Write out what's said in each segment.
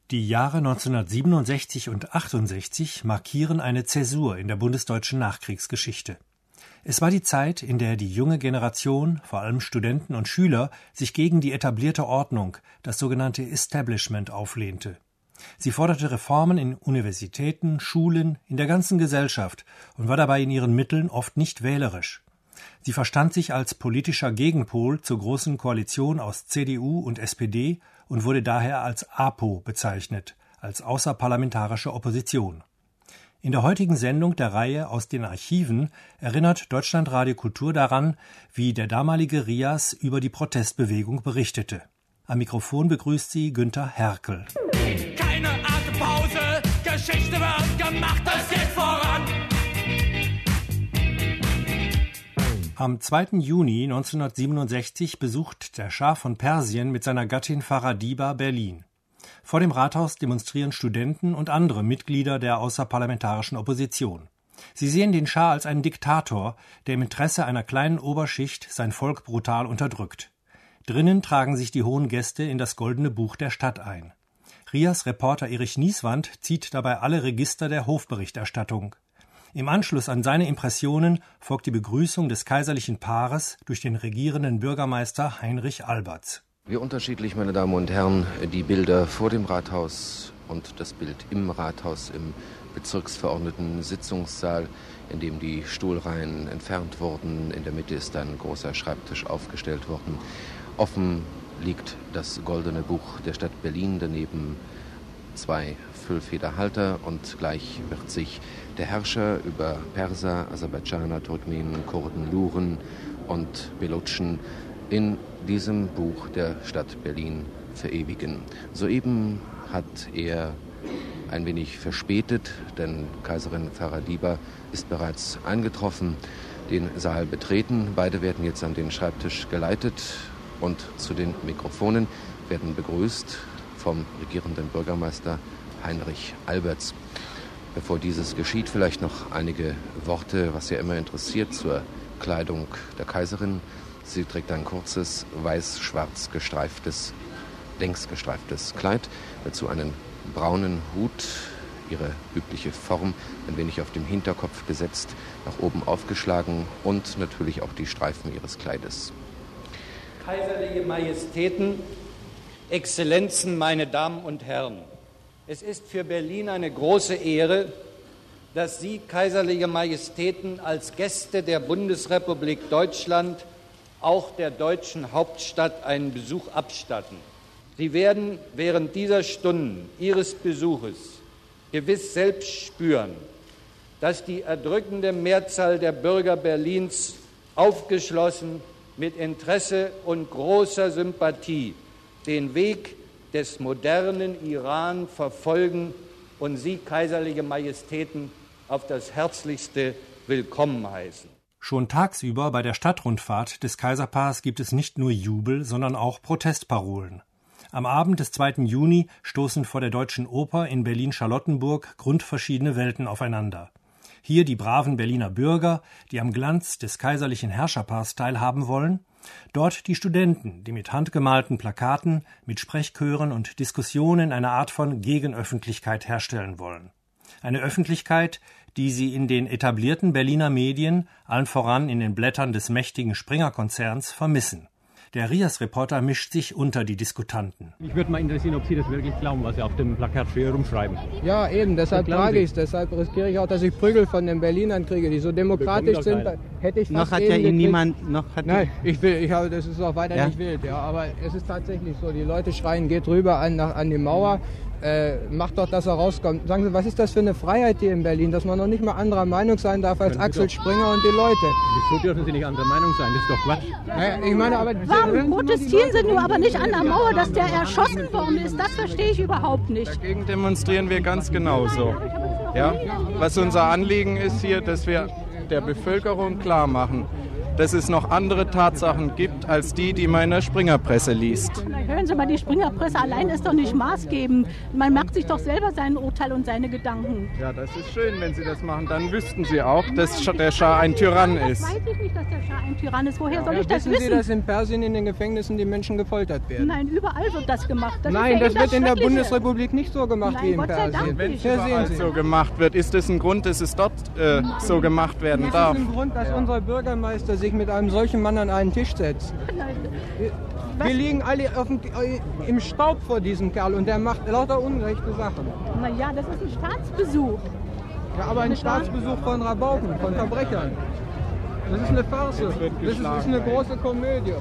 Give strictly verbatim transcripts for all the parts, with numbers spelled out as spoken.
Die Jahre neunzehnhundertsiebenundsechzig und achtundsechzig markieren eine Zäsur in der bundesdeutschen Nachkriegsgeschichte. Es war die Zeit, in der die junge Generation, vor allem Studenten und Schüler, sich gegen die etablierte Ordnung, das sogenannte Establishment, auflehnte. Sie forderte Reformen in Universitäten, Schulen, in der ganzen Gesellschaft und war dabei in ihren Mitteln oft nicht wählerisch. Sie verstand sich als politischer Gegenpol zur Großen Koalition aus C D U und S P D und wurde daher als APO bezeichnet, als außerparlamentarische Opposition. In der heutigen Sendung der Reihe Aus den Archiven erinnert Deutschlandradio Kultur daran, wie der damalige Rias über die Protestbewegung berichtete. Am Mikrofon begrüßt sie Günther Herkel. Keine Atempause, Geschichte wird gemacht, es geht voran. Am zweiten Juni neunzehnhundertsiebenundsechzig besucht der Schah von Persien mit seiner Gattin Faradiba Berlin. Vor dem Rathaus demonstrieren Studenten und andere Mitglieder der außerparlamentarischen Opposition. Sie sehen den Schah als einen Diktator, der im Interesse einer kleinen Oberschicht sein Volk brutal unterdrückt. Drinnen tragen sich die hohen Gäste in das Goldene Buch der Stadt ein. Rias Reporter Erich Nieswand zieht dabei alle Register der Hofberichterstattung. Im Anschluss an seine Impressionen folgt die Begrüßung des kaiserlichen Paares durch den regierenden Bürgermeister Heinrich Albertz. Wie unterschiedlich, meine Damen und Herren, die Bilder vor dem Rathaus und das Bild im Rathaus, im Bezirksverordneten-Sitzungssaal, in dem die Stuhlreihen entfernt wurden. In der Mitte ist ein großer Schreibtisch aufgestellt worden. Offen liegt das Goldene Buch der Stadt Berlin, daneben zwei Füllfederhalter, und gleich wird sich der Herrscher über Perser, Aserbaidschaner, Turkmenen, Kurden, Luren und Belutschen in diesem Buch der Stadt Berlin verewigen. Soeben hat er ein wenig verspätet, denn Kaiserin Faradiba ist bereits eingetroffen, den Saal betreten. Beide werden jetzt an den Schreibtisch geleitet und zu den Mikrofonen werden begrüßt vom regierenden Bürgermeister Heinrich Albertz. Bevor dieses geschieht, vielleicht noch einige Worte, was ja immer interessiert, zur Kleidung der Kaiserin. Sie trägt ein kurzes, weiß-schwarz gestreiftes, längs gestreiftes Kleid, dazu einen braunen Hut, ihre übliche Form, ein wenig auf dem Hinterkopf gesetzt, nach oben aufgeschlagen, und natürlich auch die Streifen ihres Kleides. Kaiserliche Majestäten, Exzellenzen, meine Damen und Herren, es ist für Berlin eine große Ehre, dass Sie, Kaiserliche Majestäten, als Gäste der Bundesrepublik Deutschland auch der deutschen Hauptstadt einen Besuch abstatten. Sie werden während dieser Stunden Ihres Besuches gewiss selbst spüren, dass die erdrückende Mehrzahl der Bürger Berlins aufgeschlossen, mit Interesse und großer Sympathie den Weg des modernen Iran verfolgen und Sie, Kaiserliche Majestäten, auf das Herzlichste willkommen heißen. Schon tagsüber bei der Stadtrundfahrt des Kaiserpaars gibt es nicht nur Jubel, sondern auch Protestparolen. Am Abend des zweiten Juni stoßen vor der Deutschen Oper in Berlin-Charlottenburg grundverschiedene Welten aufeinander. Hier die braven Berliner Bürger, die am Glanz des kaiserlichen Herrscherpaars teilhaben wollen, dort die Studenten, die mit handgemalten Plakaten, mit Sprechchören und Diskussionen eine Art von Gegenöffentlichkeit herstellen wollen. Eine Öffentlichkeit, die sie in den etablierten Berliner Medien, allen voran in den Blättern des mächtigen Springer-Konzerns, vermissen. Der Rias-Reporter mischt sich unter die Diskutanten. Mich würde mal interessieren, ob Sie das wirklich glauben, was Sie auf dem Plakat früher rumschreiben. Ja, eben, deshalb trage ich es. Deshalb riskiere ich auch, dass ich Prügel von den Berlinern kriege, die so demokratisch sind. Hätte ich fast noch hat ja Ihnen niemand... Noch hat Nein, ich will, ich habe, das ist auch weiter ja? nicht wild. Ja, aber es ist tatsächlich so, die Leute schreien, geht rüber an, an die Mauer. Äh, macht doch, dass er rauskommt. Sagen Sie, was ist das für eine Freiheit hier in Berlin, dass man noch nicht mal anderer Meinung sein darf als Axel doch Springer und die Leute? Wieso dürfen Sie nicht anderer Meinung sein? Das ist doch Quatsch. Naja, ich meine, aber warum protestieren Sie nur aber nicht an der Mauer, dass der erschossen worden ist? Das verstehe ich überhaupt nicht. Dagegen demonstrieren wir ganz genauso. Ja? Was unser Anliegen ist hier, dass wir der Bevölkerung klar machen, dass es noch andere Tatsachen gibt, als die, die man in der Springerpresse liest. Na, hören Sie mal, die Springerpresse allein ist doch nicht maßgebend. Man merkt sich doch selber sein Urteil und seine Gedanken. Ja, das ist schön, wenn Sie das machen. Dann wüssten Sie auch, dass der Schah ein Tyrann ist. Das weiß ich nicht, dass der Schah ein Tyrann ist. Woher ja, soll ich das wissen wissen? Sie, dass in Persien in den Gefängnissen die Menschen gefoltert werden? Nein, überall wird das gemacht. Das Nein, ja das wird in der Bundesrepublik nicht so gemacht Nein, wie in Gott sei Persien. Wenn es Hier überall sehen Sie. so gemacht wird, ist es ein Grund, dass es dort äh, so gemacht werden Das darf. ist ein Grund, dass ja. unser Bürgermeister sich mit einem solchen Mann an einen Tisch setzt. Wir, wir liegen alle auf dem, im Staub vor diesem Kerl und der macht lauter unrechte Sachen. Naja, das ist ein Staatsbesuch. Ja, aber ein Staatsbesuch von Rabauken, von Verbrechern. Das ist eine Farce. Das ist, ist eine große Komödie.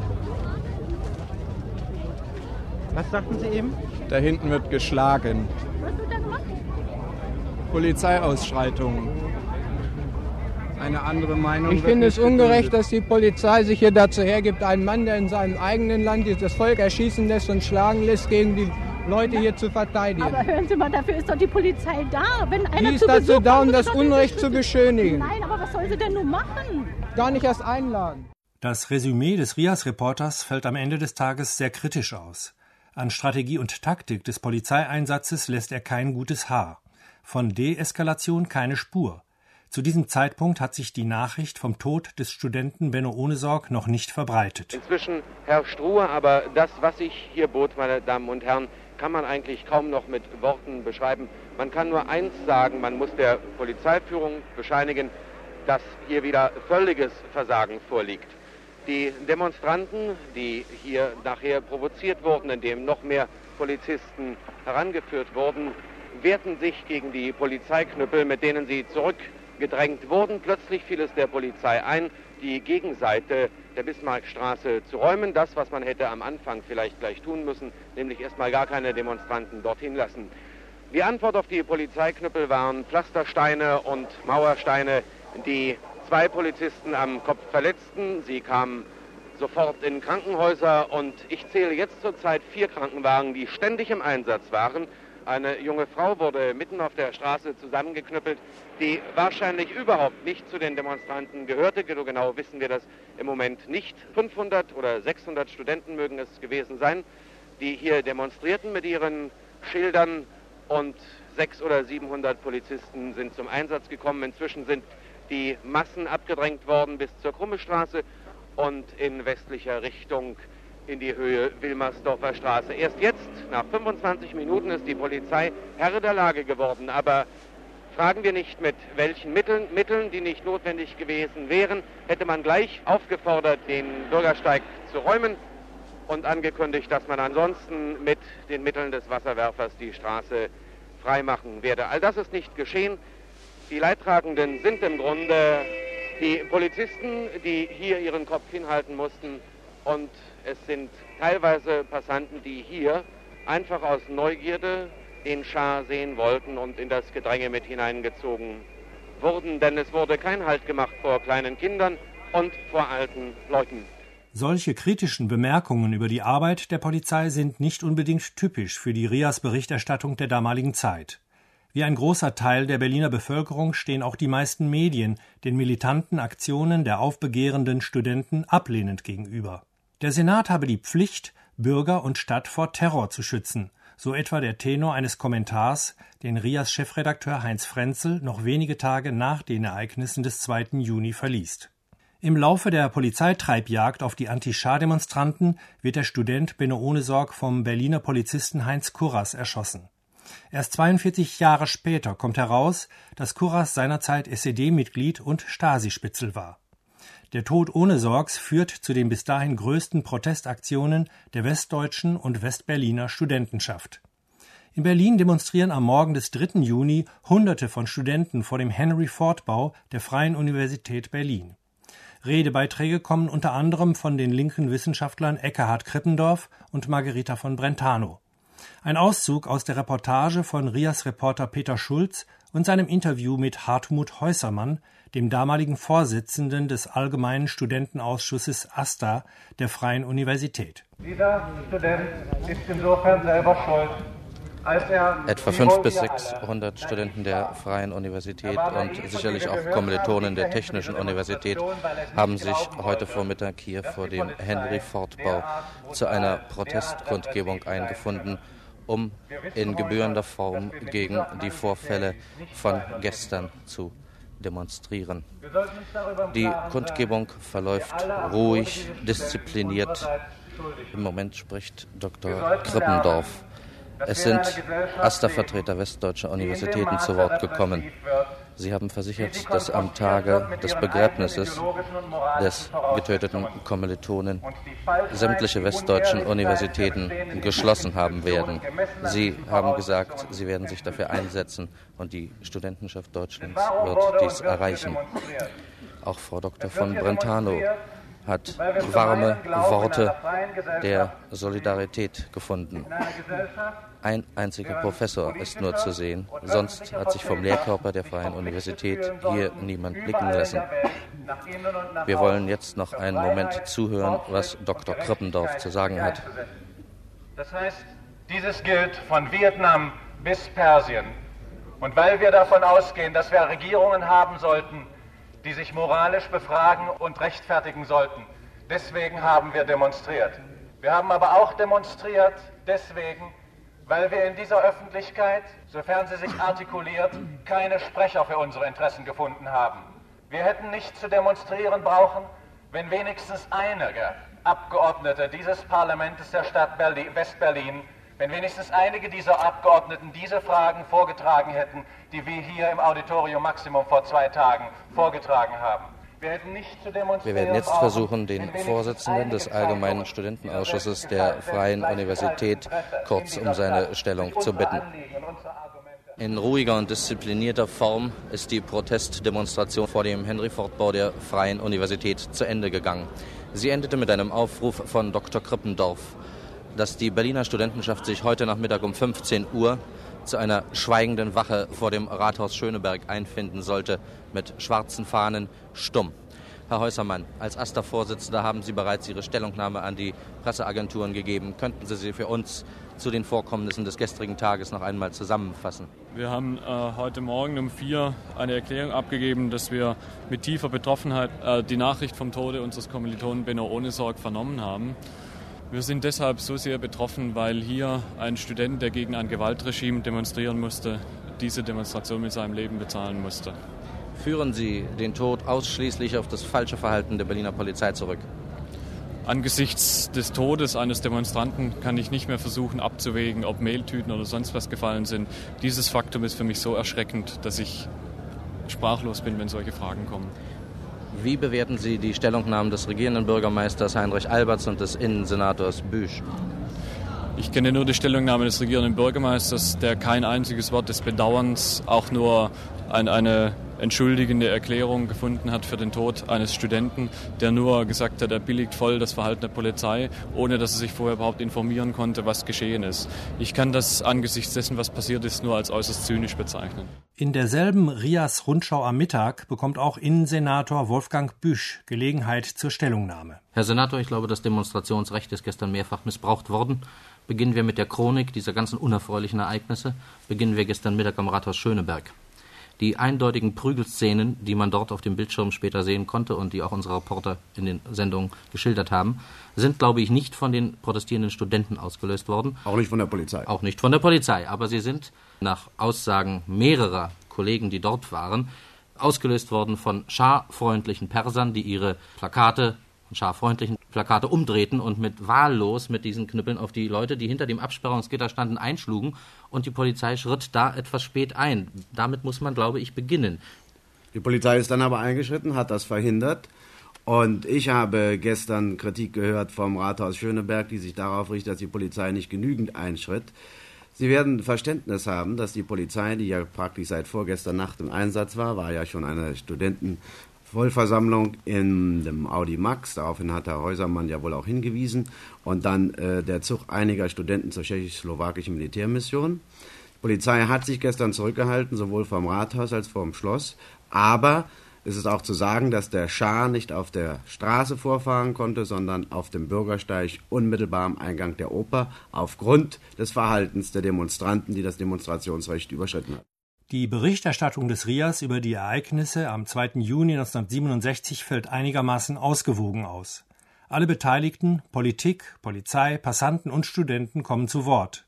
Was sagten Sie eben? Da hinten wird geschlagen. Was wird da gemacht? Polizeiausschreitungen. Eine andere Meinung. Ich finde es ungerecht, dass die Polizei sich hier dazu hergibt, einen Mann, der in seinem eigenen Land das Volk erschießen lässt und schlagen lässt, gegen die Leute hier zu verteidigen. Aber hören Sie mal, dafür ist doch die Polizei da. Wenn einer die ist zu dazu Besuch da, kommt, um das Unrecht zu beschönigen. Nein, aber was soll sie denn nun machen? Gar nicht erst einladen. Das Resümee des R I A S-Reporters fällt am Ende des Tages sehr kritisch aus. An Strategie und Taktik des Polizeieinsatzes lässt er kein gutes Haar. Von Deeskalation keine Spur. Zu diesem Zeitpunkt hat sich die Nachricht vom Tod des Studenten Benno Ohnesorg noch nicht verbreitet. Inzwischen herrscht Ruhe, aber das, was sich hier bot, meine Damen und Herren, kann man eigentlich kaum noch mit Worten beschreiben. Man kann nur eins sagen, man muss der Polizeiführung bescheinigen, dass hier wieder völliges Versagen vorliegt. Die Demonstranten, die hier nachher provoziert wurden, indem noch mehr Polizisten herangeführt wurden, wehrten sich gegen die Polizeiknüppel, mit denen sie zurückgedrängt wurden. Plötzlich fiel es der Polizei ein, die Gegenseite der Bismarckstraße zu räumen. Das, was man hätte am Anfang vielleicht gleich tun müssen, nämlich erstmal gar keine Demonstranten dorthin lassen. Die Antwort auf die Polizeiknüppel waren Pflastersteine und Mauersteine, die zwei Polizisten am Kopf verletzten. Sie kamen sofort in Krankenhäuser und ich zähle jetzt zurzeit vier Krankenwagen, die ständig im Einsatz waren. Eine junge Frau wurde mitten auf der Straße zusammengeknüppelt, die wahrscheinlich überhaupt nicht zu den Demonstranten gehörte. So genau wissen wir das im Moment nicht. fünfhundert oder sechshundert Studenten mögen es gewesen sein, die hier demonstrierten mit ihren Schildern, und sechshundert oder siebenhundert Polizisten sind zum Einsatz gekommen. Inzwischen sind die Massen abgedrängt worden bis zur Krummestraße und in westlicher Richtung in die Höhe Wilmersdorfer Straße. Erst jetzt, nach fünfundzwanzig Minuten, ist die Polizei Herr der Lage geworden. Aber fragen wir nicht mit welchen Mitteln, Mitteln, die nicht notwendig gewesen wären, hätte man gleich aufgefordert, den Bürgersteig zu räumen und angekündigt, dass man ansonsten mit den Mitteln des Wasserwerfers die Straße freimachen werde. All das ist nicht geschehen. Die Leidtragenden sind im Grunde die Polizisten, die hier ihren Kopf hinhalten mussten, und es sind teilweise Passanten, die hier einfach aus Neugierde den Schah sehen wollten und in das Gedränge mit hineingezogen wurden, denn es wurde kein Halt gemacht vor kleinen Kindern und vor alten Leuten. Solche kritischen Bemerkungen über die Arbeit der Polizei sind nicht unbedingt typisch für die R I A S-Berichterstattung der damaligen Zeit. Wie ein großer Teil der Berliner Bevölkerung stehen auch die meisten Medien den militanten Aktionen der aufbegehrenden Studenten ablehnend gegenüber. Der Senat habe die Pflicht, Bürger und Stadt vor Terror zu schützen, so etwa der Tenor eines Kommentars, den R I A S-Chefredakteur Heinz Frenzel noch wenige Tage nach den Ereignissen des zweiten Juni verliest. Im Laufe der Polizeitreibjagd auf die Anti-Schah-Demonstranten wird der Student Benno Ohnesorg vom Berliner Polizisten Heinz Kurras erschossen. Erst zweiundvierzig Jahre später kommt heraus, dass Kurras seinerzeit S E D-Mitglied und Stasi-Spitzel war. Der Tod Ohnesorgs führt zu den bis dahin größten Protestaktionen der westdeutschen und Westberliner Studentenschaft. In Berlin demonstrieren am Morgen des dritten Juni Hunderte von Studenten vor dem Henry-Ford-Bau der Freien Universität Berlin. Redebeiträge kommen unter anderem von den linken Wissenschaftlern Ekkehard Krippendorf und Margherita von Brentano. Ein Auszug aus der Reportage von R I A S-Reporter Peter Schulz und seinem Interview mit Hartmut Häusermann, dem damaligen Vorsitzenden des Allgemeinen Studentenausschusses AStA der Freien Universität. Jeder Student ist insofern selber schuld, Etwa fünfhundert bis sechshundert Studenten der Freien Universität und sicherlich auch Kommilitonen der Technischen Universität haben sich heute Vormittag hier vor dem Henry-Ford-Bau zu einer Protestkundgebung eingefunden, um in gebührender Form gegen die Vorfälle von gestern zu demonstrieren. Die Kundgebung verläuft ruhig, diszipliniert. Im Moment spricht Doktor Krippendorf. Es sind AStA-Vertreter westdeutscher Universitäten zu Wort gekommen. Sie haben versichert, dass am Tage des Begräbnisses des getöteten Kommilitonen sämtliche westdeutschen Universitäten geschlossen haben werden. Sie haben gesagt, sie werden sich dafür einsetzen und die Studentenschaft Deutschlands wird dies erreichen. Auch Frau Doktor von Brentano hat warme Worte der Solidarität gefunden. Ein einziger Professor ist nur zu sehen, sonst hat sich vom Lehrkörper der Freien Universität hier niemand blicken lassen. Wir wollen jetzt noch einen Moment zuhören, was Doktor Krippendorf zu sagen hat. Das heißt, dieses gilt von Vietnam bis Persien. Und weil wir davon ausgehen, dass wir Regierungen haben sollten, die sich moralisch befragen und rechtfertigen sollten. Deswegen haben wir demonstriert. Wir haben aber auch demonstriert deswegen, weil wir in dieser Öffentlichkeit, sofern sie sich artikuliert, keine Sprecher für unsere Interessen gefunden haben. Wir hätten nicht zu demonstrieren brauchen, wenn wenigstens einige Abgeordnete dieses Parlaments der Stadt Berlin, West-Berlin, wenn wenigstens einige dieser Abgeordneten diese Fragen vorgetragen hätten, die wir hier im Auditorium Maximum vor zwei Tagen vorgetragen haben. Wir hätten nicht zu demonstrieren. Wir werden jetzt versuchen, den Vorsitzenden des Allgemeinen Studentenausschusses der Freien Universität kurz um seine Stellung zu bitten. In ruhiger und disziplinierter Form ist die Protestdemonstration vor dem Henry-Ford-Bau der Freien Universität zu Ende gegangen. Sie endete mit einem Aufruf von Doktor Krippendorf, dass die Berliner Studentenschaft sich heute Nachmittag um fünfzehn Uhr zu einer schweigenden Wache vor dem Rathaus Schöneberg einfinden sollte, mit schwarzen Fahnen, stumm. Herr Häusermann, als AStA-Vorsitzender haben Sie bereits Ihre Stellungnahme an die Presseagenturen gegeben. Könnten Sie sie für uns zu den Vorkommnissen des gestrigen Tages noch einmal zusammenfassen? Wir haben äh, heute Morgen um vier eine Erklärung abgegeben, dass wir mit tiefer Betroffenheit äh, die Nachricht vom Tode unseres Kommilitonen Benno Ohnesorg vernommen haben. Wir sind deshalb so sehr betroffen, weil hier ein Student, der gegen ein Gewaltregime demonstrieren musste, diese Demonstration mit seinem Leben bezahlen musste. Führen Sie den Tod ausschließlich auf das falsche Verhalten der Berliner Polizei zurück? Angesichts des Todes eines Demonstranten kann ich nicht mehr versuchen abzuwägen, ob Mehltüten oder sonst was gefallen sind. Dieses Faktum ist für mich so erschreckend, dass ich sprachlos bin, wenn solche Fragen kommen. Wie bewerten Sie die Stellungnahmen des regierenden Bürgermeisters Heinrich Alberts und des Innensenators Büsch? Ich kenne nur die Stellungnahme des regierenden Bürgermeisters, der kein einziges Wort des Bedauerns, auch nur ein, eine entschuldigende Erklärung gefunden hat für den Tod eines Studenten, der nur gesagt hat, er billigt voll das Verhalten der Polizei, ohne dass er sich vorher überhaupt informieren konnte, was geschehen ist. Ich kann das angesichts dessen, was passiert ist, nur als äußerst zynisch bezeichnen. In derselben R I A S-Rundschau am Mittag bekommt auch Innensenator Wolfgang Büsch Gelegenheit zur Stellungnahme. Herr Senator, ich glaube, das Demonstrationsrecht ist gestern mehrfach missbraucht worden. Beginnen wir mit der Chronik dieser ganzen unerfreulichen Ereignisse. Beginnen wir gestern Mittag am Rathaus Schöneberg. Die eindeutigen Prügelszenen, die man dort auf dem Bildschirm später sehen konnte und die auch unsere Reporter in den Sendungen geschildert haben, sind, glaube ich, nicht von den protestierenden Studenten ausgelöst worden. Auch nicht von der Polizei. Auch nicht von der Polizei, aber sie sind nach Aussagen mehrerer Kollegen, die dort waren, ausgelöst worden von scharfreundlichen Persern, die ihre Plakate, scharfreundlichen Plakate umdrehten und mit wahllos mit diesen Knüppeln auf die Leute, die hinter dem Absperrungsgitter standen, einschlugen. Und die Polizei schritt da etwas spät ein. Damit muss man, glaube ich, beginnen. Die Polizei ist dann aber eingeschritten, hat das verhindert. Und ich habe gestern Kritik gehört vom Rathaus Schöneberg, die sich darauf richtet, dass die Polizei nicht genügend einschritt. Sie werden Verständnis haben, dass die Polizei, die ja praktisch seit vorgestern Nacht im Einsatz war, war ja schon eine Studentenvollversammlung in dem Audi Max. Daraufhin hat Herr Häusermann ja wohl auch hingewiesen. Und dann äh, der Zug einiger Studenten zur tschechisch-slowakischen Militärmission. Die Polizei hat sich gestern zurückgehalten, sowohl vom Rathaus als vom Schloss. Aber Es ist auch zu sagen, dass der Schah nicht auf der Straße vorfahren konnte, sondern auf dem Bürgersteig unmittelbar am Eingang der Oper aufgrund des Verhaltens der Demonstranten, die das Demonstrationsrecht überschritten haben. Die Berichterstattung des R I A S über die Ereignisse am zweiten Juni neunzehnhundertsiebenundsechzig fällt einigermaßen ausgewogen aus. Alle Beteiligten, Politik, Polizei, Passanten und Studenten kommen zu Wort.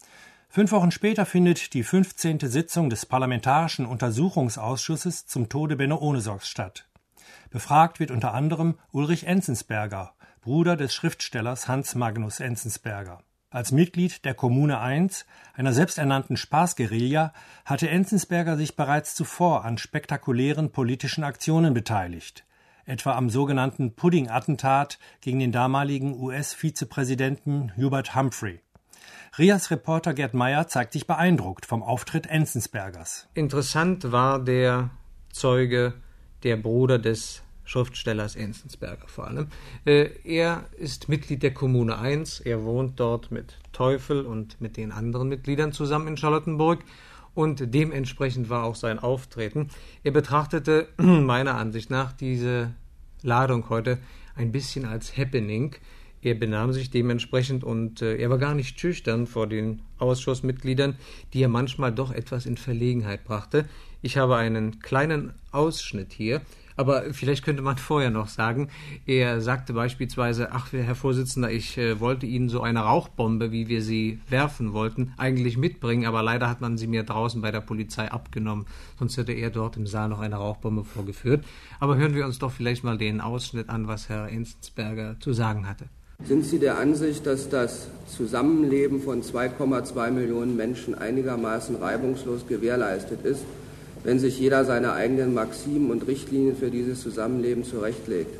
Fünf Wochen später findet die fünfzehnte Sitzung des Parlamentarischen Untersuchungsausschusses zum Tode Benno Ohnesorgs statt. Befragt wird unter anderem Ulrich Enzensberger, Bruder des Schriftstellers Hans Magnus Enzensberger. Als Mitglied der Kommune eins, einer selbsternannten Spaßguerilla, hatte Enzensberger sich bereits zuvor an spektakulären politischen Aktionen beteiligt, etwa am sogenannten Pudding-Attentat gegen den damaligen U S-Vizepräsidenten Hubert Humphrey. R I A S-Reporter Gerd Meyer zeigt sich beeindruckt vom Auftritt Enzensbergers. Interessant war der Zeuge, der Bruder des Schriftstellers Enzensberger vor allem. Äh, er ist Mitglied der Kommune eins, er wohnt dort mit Teufel und mit den anderen Mitgliedern zusammen in Charlottenburg und dementsprechend war auch sein Auftreten. Er betrachtete meiner Ansicht nach diese Ladung heute ein bisschen als Happening. Er benahm sich dementsprechend und äh, er war gar nicht schüchtern vor den Ausschussmitgliedern, die er manchmal doch etwas in Verlegenheit brachte. Ich habe einen kleinen Ausschnitt hier, aber vielleicht könnte man vorher noch sagen, er sagte beispielsweise, ach Herr Vorsitzender, ich äh, wollte Ihnen so eine Rauchbombe, wie wir sie werfen wollten, eigentlich mitbringen, aber leider hat man sie mir draußen bei der Polizei abgenommen, sonst hätte er dort im Saal noch eine Rauchbombe vorgeführt. Aber hören wir uns doch vielleicht mal den Ausschnitt an, was Herr Enzensberger zu sagen hatte. Sind Sie der Ansicht, dass das Zusammenleben von zwei Komma zwei Millionen Menschen einigermaßen reibungslos gewährleistet ist, wenn sich jeder seine eigenen Maximen und Richtlinien für dieses Zusammenleben zurechtlegt?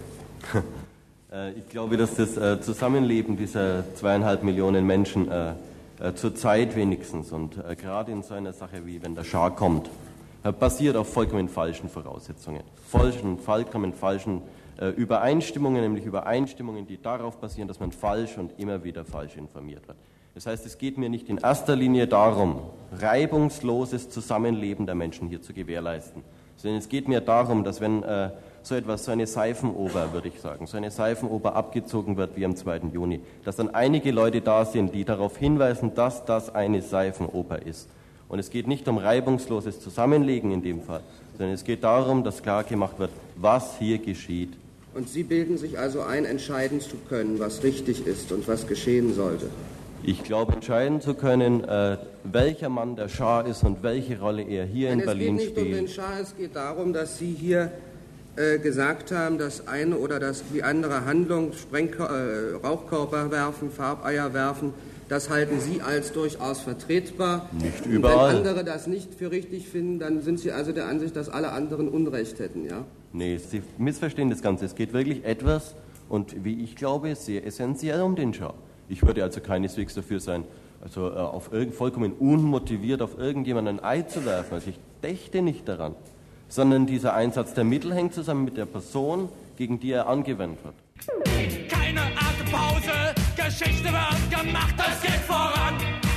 Ich glaube, dass das Zusammenleben dieser zweieinhalb Millionen Menschen zurzeit wenigstens und gerade in so einer Sache wie wenn der Schah kommt, basiert auf vollkommen falschen Voraussetzungen, falschen, vollkommen falschen Übereinstimmungen, nämlich Übereinstimmungen, die darauf basieren, dass man falsch und immer wieder falsch informiert wird. Das heißt, es geht mir nicht in erster Linie darum, reibungsloses Zusammenleben der Menschen hier zu gewährleisten, sondern es geht mir darum, dass wenn äh, so etwas, so eine Seifenoper, würde ich sagen, so eine Seifenoper abgezogen wird wie am zweiten Juni, dass dann einige Leute da sind, die darauf hinweisen, dass das eine Seifenoper ist. Und es geht nicht um reibungsloses Zusammenlegen in dem Fall, sondern es geht darum, dass klar gemacht wird, was hier geschieht. Und Sie bilden sich also ein, entscheiden zu können, was richtig ist und was geschehen sollte? Ich glaube, entscheiden zu können, äh, welcher Mann der Schah ist und welche Rolle er hier Nein, in Berlin spielt. Es geht nicht um den Schah, es geht darum, dass Sie hier äh, gesagt haben, dass eine oder das, die andere Handlung, Spreng äh, Rauchkörper werfen, Farbeier werfen, das halten Sie als durchaus vertretbar. Nicht überall. Und wenn andere das nicht für richtig finden, dann sind Sie also der Ansicht, dass alle anderen Unrecht hätten, ja? Nee, Sie missverstehen das Ganze. Es geht wirklich etwas, und wie ich glaube, sehr essentiell um den Schah. Ich würde also keineswegs dafür sein, also äh, auf irgend, vollkommen unmotiviert auf irgendjemanden ein Ei zu werfen. Also ich dächte nicht daran, sondern dieser Einsatz der Mittel hängt zusammen mit der Person, gegen die er angewendet wird. Keine Atempause, Geschichte wird gemacht, es geht voran.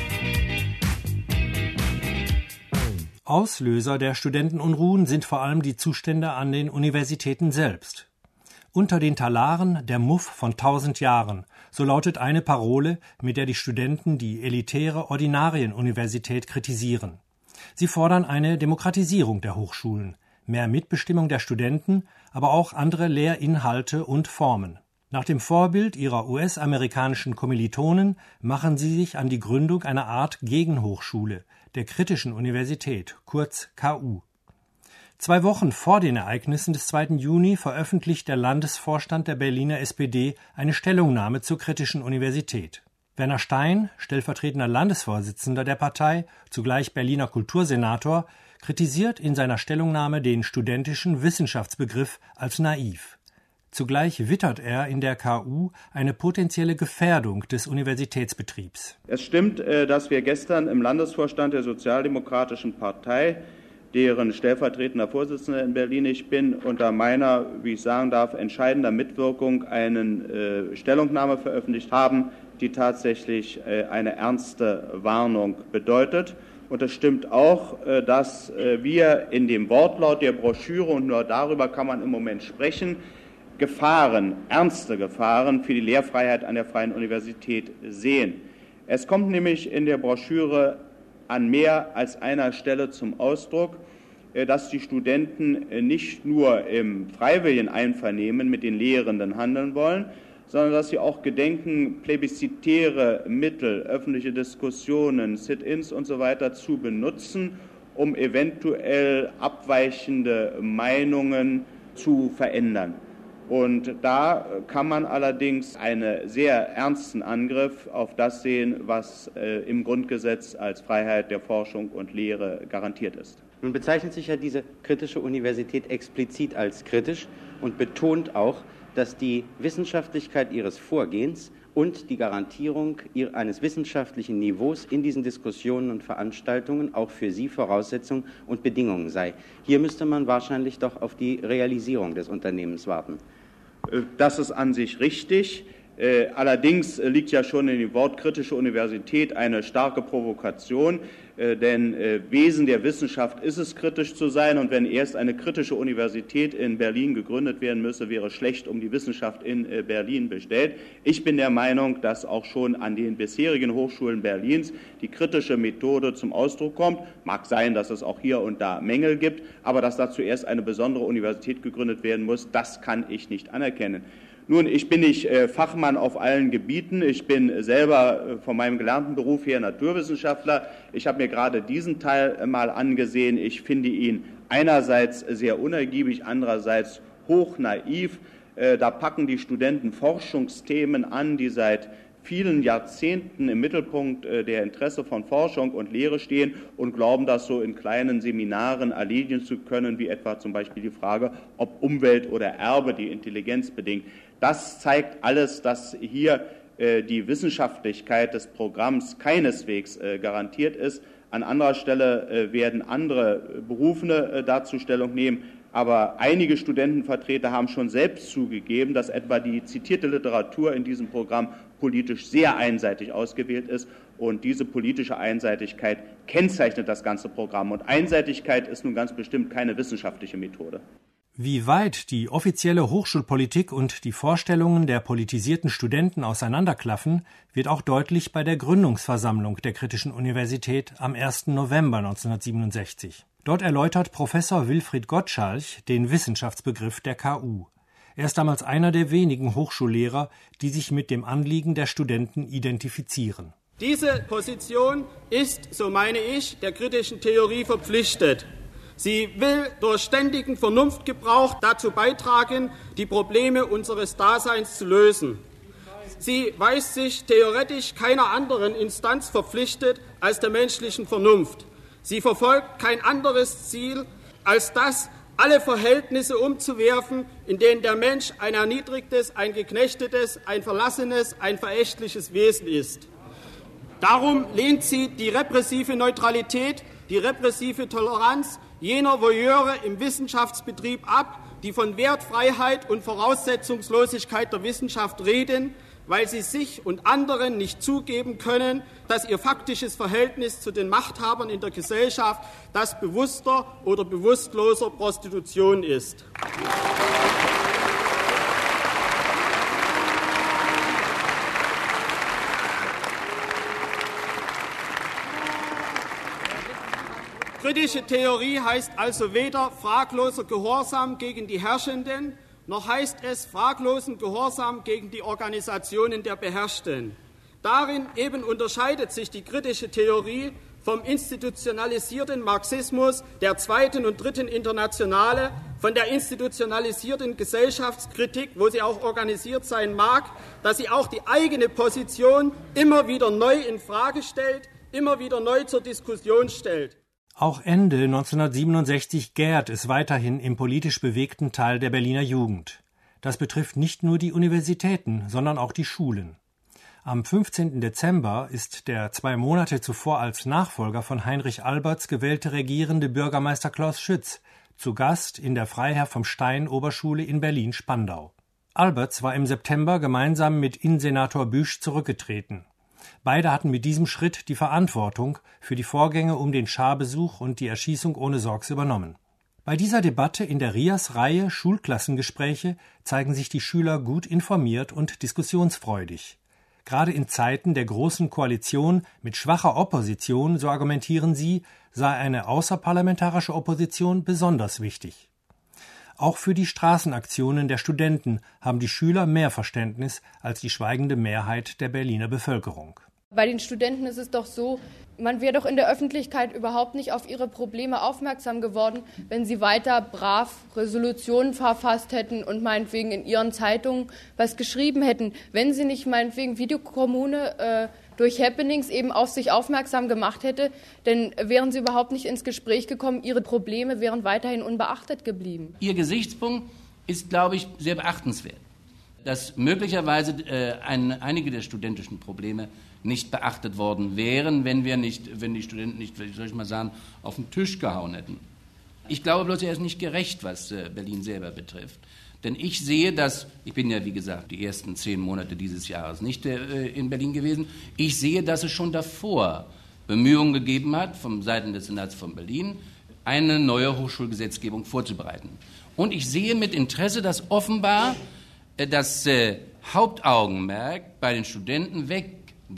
Auslöser der Studentenunruhen sind vor allem die Zustände an den Universitäten selbst. Unter den Talaren der Muff von tausend Jahren, so lautet eine Parole, mit der die Studenten die elitäre Ordinarienuniversität kritisieren. Sie fordern eine Demokratisierung der Hochschulen, mehr Mitbestimmung der Studenten, aber auch andere Lehrinhalte und Formen. Nach dem Vorbild ihrer U S-amerikanischen Kommilitonen machen sie sich an die Gründung einer Art Gegenhochschule, der Kritischen Universität, kurz K U. Zwei Wochen vor den Ereignissen des zweiten Juni veröffentlicht der Landesvorstand der Berliner S P D eine Stellungnahme zur Kritischen Universität. Werner Stein, stellvertretender Landesvorsitzender der Partei, zugleich Berliner Kultursenator, kritisiert in seiner Stellungnahme den studentischen Wissenschaftsbegriff als naiv. Zugleich wittert er in der K U eine potenzielle Gefährdung des Universitätsbetriebs. Es stimmt, dass wir gestern im Landesvorstand der Sozialdemokratischen Partei, deren stellvertretender Vorsitzender in Berlin ich bin, unter meiner, wie ich sagen darf, entscheidender Mitwirkung eine äh, Stellungnahme veröffentlicht haben, die tatsächlich äh, eine ernste Warnung bedeutet. Und es stimmt auch, dass wir in dem Wortlaut der Broschüre, und nur darüber kann man im Moment sprechen, Gefahren, ernste Gefahren für die Lehrfreiheit an der Freien Universität sehen. Es kommt nämlich in der Broschüre an mehr als einer Stelle zum Ausdruck, dass die Studenten nicht nur im freiwilligen Einvernehmen mit den Lehrenden handeln wollen, sondern dass sie auch gedenken, plebiszitäre Mittel, öffentliche Diskussionen, Sit-ins und so weiter zu benutzen, um eventuell abweichende Meinungen zu verändern. Und da kann man allerdings einen sehr ernsten Angriff auf das sehen, was äh, im Grundgesetz als Freiheit der Forschung und Lehre garantiert ist. Nun bezeichnet sich ja diese kritische Universität explizit als kritisch und betont auch, dass die Wissenschaftlichkeit ihres Vorgehens und die Garantierung eines wissenschaftlichen Niveaus in diesen Diskussionen und Veranstaltungen auch für sie Voraussetzung und Bedingungen sei. Hier müsste man wahrscheinlich doch auf die Realisierung des Unternehmens warten. Das ist an sich richtig. Allerdings liegt ja schon in dem Wort kritische Universität eine starke Provokation, denn Wesen der Wissenschaft ist es, kritisch zu sein, und wenn erst eine kritische Universität in Berlin gegründet werden müsse, wäre es schlecht um die Wissenschaft in Berlin bestellt. Ich bin der Meinung, dass auch schon an den bisherigen Hochschulen Berlins die kritische Methode zum Ausdruck kommt. Mag sein, dass es auch hier und da Mängel gibt, aber dass dazu erst eine besondere Universität gegründet werden muss, das kann ich nicht anerkennen. Nun, ich bin nicht äh, Fachmann auf allen Gebieten. Ich bin selber äh, von meinem gelernten Beruf her Naturwissenschaftler. Ich habe mir gerade diesen Teil äh, mal angesehen. Ich finde ihn einerseits sehr unergiebig, andererseits hochnaiv. Äh, da packen die Studenten Forschungsthemen an, die seit vielen Jahrzehnten im Mittelpunkt äh, der Interesse von Forschung und Lehre stehen, und glauben, das so in kleinen Seminaren erledigen zu können, wie etwa zum Beispiel die Frage, ob Umwelt oder Erbe die Intelligenz bedingt. Das zeigt alles, dass hier äh, die Wissenschaftlichkeit des Programms keineswegs äh, garantiert ist. An anderer Stelle äh, werden andere Berufene äh, dazu Stellung nehmen. Aber einige Studentenvertreter haben schon selbst zugegeben, dass etwa die zitierte Literatur in diesem Programm politisch sehr einseitig ausgewählt ist. Und diese politische Einseitigkeit kennzeichnet das ganze Programm. Und Einseitigkeit ist nun ganz bestimmt keine wissenschaftliche Methode. Wie weit die offizielle Hochschulpolitik und die Vorstellungen der politisierten Studenten auseinanderklaffen, wird auch deutlich bei der Gründungsversammlung der Kritischen Universität am ersten November neunzehnhundertsiebenundsechzig. Dort erläutert Professor Wilfried Gottschalch den Wissenschaftsbegriff der K U. Er ist damals einer der wenigen Hochschullehrer, die sich mit dem Anliegen der Studenten identifizieren. Diese Position ist, so meine ich, der kritischen Theorie verpflichtet. Sie will durch ständigen Vernunftgebrauch dazu beitragen, die Probleme unseres Daseins zu lösen. Sie weiß sich theoretisch keiner anderen Instanz verpflichtet als der menschlichen Vernunft. Sie verfolgt kein anderes Ziel, als das, alle Verhältnisse umzuwerfen, in denen der Mensch ein erniedrigtes, ein geknechtetes, ein verlassenes, ein verächtliches Wesen ist. Darum lehnt sie die repressive Neutralität, die repressive Toleranz jener Voyeure im Wissenschaftsbetrieb ab, die von Wertfreiheit und Voraussetzungslosigkeit der Wissenschaft reden, weil sie sich und anderen nicht zugeben können, dass ihr faktisches Verhältnis zu den Machthabern in der Gesellschaft das bewusster oder bewusstloser Prostitution ist. Kritische Theorie heißt also weder fragloser Gehorsam gegen die Herrschenden, noch heißt es fraglosen Gehorsam gegen die Organisationen der Beherrschten. Darin eben unterscheidet sich die kritische Theorie vom institutionalisierten Marxismus der zweiten und dritten Internationale, von der institutionalisierten Gesellschaftskritik, wo sie auch organisiert sein mag, dass sie auch die eigene Position immer wieder neu in Frage stellt, immer wieder neu zur Diskussion stellt. Auch Ende neunzehnhundertsiebenundsechzig gärt es weiterhin im politisch bewegten Teil der Berliner Jugend. Das betrifft nicht nur die Universitäten, sondern auch die Schulen. Am fünfzehnten Dezember ist der zwei Monate zuvor als Nachfolger von Heinrich Albertz gewählte regierende Bürgermeister Klaus Schütz zu Gast in der Freiherr vom Stein Oberschule in Berlin-Spandau. Albertz war im September gemeinsam mit Innensenator Büsch zurückgetreten. Beide hatten mit diesem Schritt die Verantwortung für die Vorgänge um den Schah-Besuch und die Erschießung ohne Sorgs übernommen. Bei dieser Debatte in der R I A S-Reihe Schulklassengespräche zeigen sich die Schüler gut informiert und diskussionsfreudig. Gerade in Zeiten der Großen Koalition mit schwacher Opposition, so argumentieren sie, sei eine außerparlamentarische Opposition besonders wichtig. Auch für die Straßenaktionen der Studenten haben die Schüler mehr Verständnis als die schweigende Mehrheit der Berliner Bevölkerung. Bei den Studenten ist es doch so, man wäre doch in der Öffentlichkeit überhaupt nicht auf ihre Probleme aufmerksam geworden, wenn sie weiter brav Resolutionen verfasst hätten und meinetwegen in ihren Zeitungen was geschrieben hätten. Wenn sie nicht meinetwegen Videokommune äh, durch Happenings eben auf sich aufmerksam gemacht hätte, dann wären sie überhaupt nicht ins Gespräch gekommen. Ihre Probleme wären weiterhin unbeachtet geblieben. Ihr Gesichtspunkt ist, glaube ich, sehr beachtenswert, dass möglicherweise äh, ein, einige der studentischen Probleme nicht beachtet worden wären, wenn wir nicht, wenn die Studenten nicht, wie soll ich mal sagen, auf den Tisch gehauen hätten. Ich glaube bloß, er ist nicht gerecht, was äh, Berlin selber betrifft. Denn ich sehe, dass, ich bin ja wie gesagt die ersten zehn Monate dieses Jahres nicht äh, in Berlin gewesen, ich sehe, dass es schon davor Bemühungen gegeben hat, von Seiten des Senats von Berlin, eine neue Hochschulgesetzgebung vorzubereiten. Und ich sehe mit Interesse, dass offenbar äh, das äh, Hauptaugenmerk bei den Studenten weggeht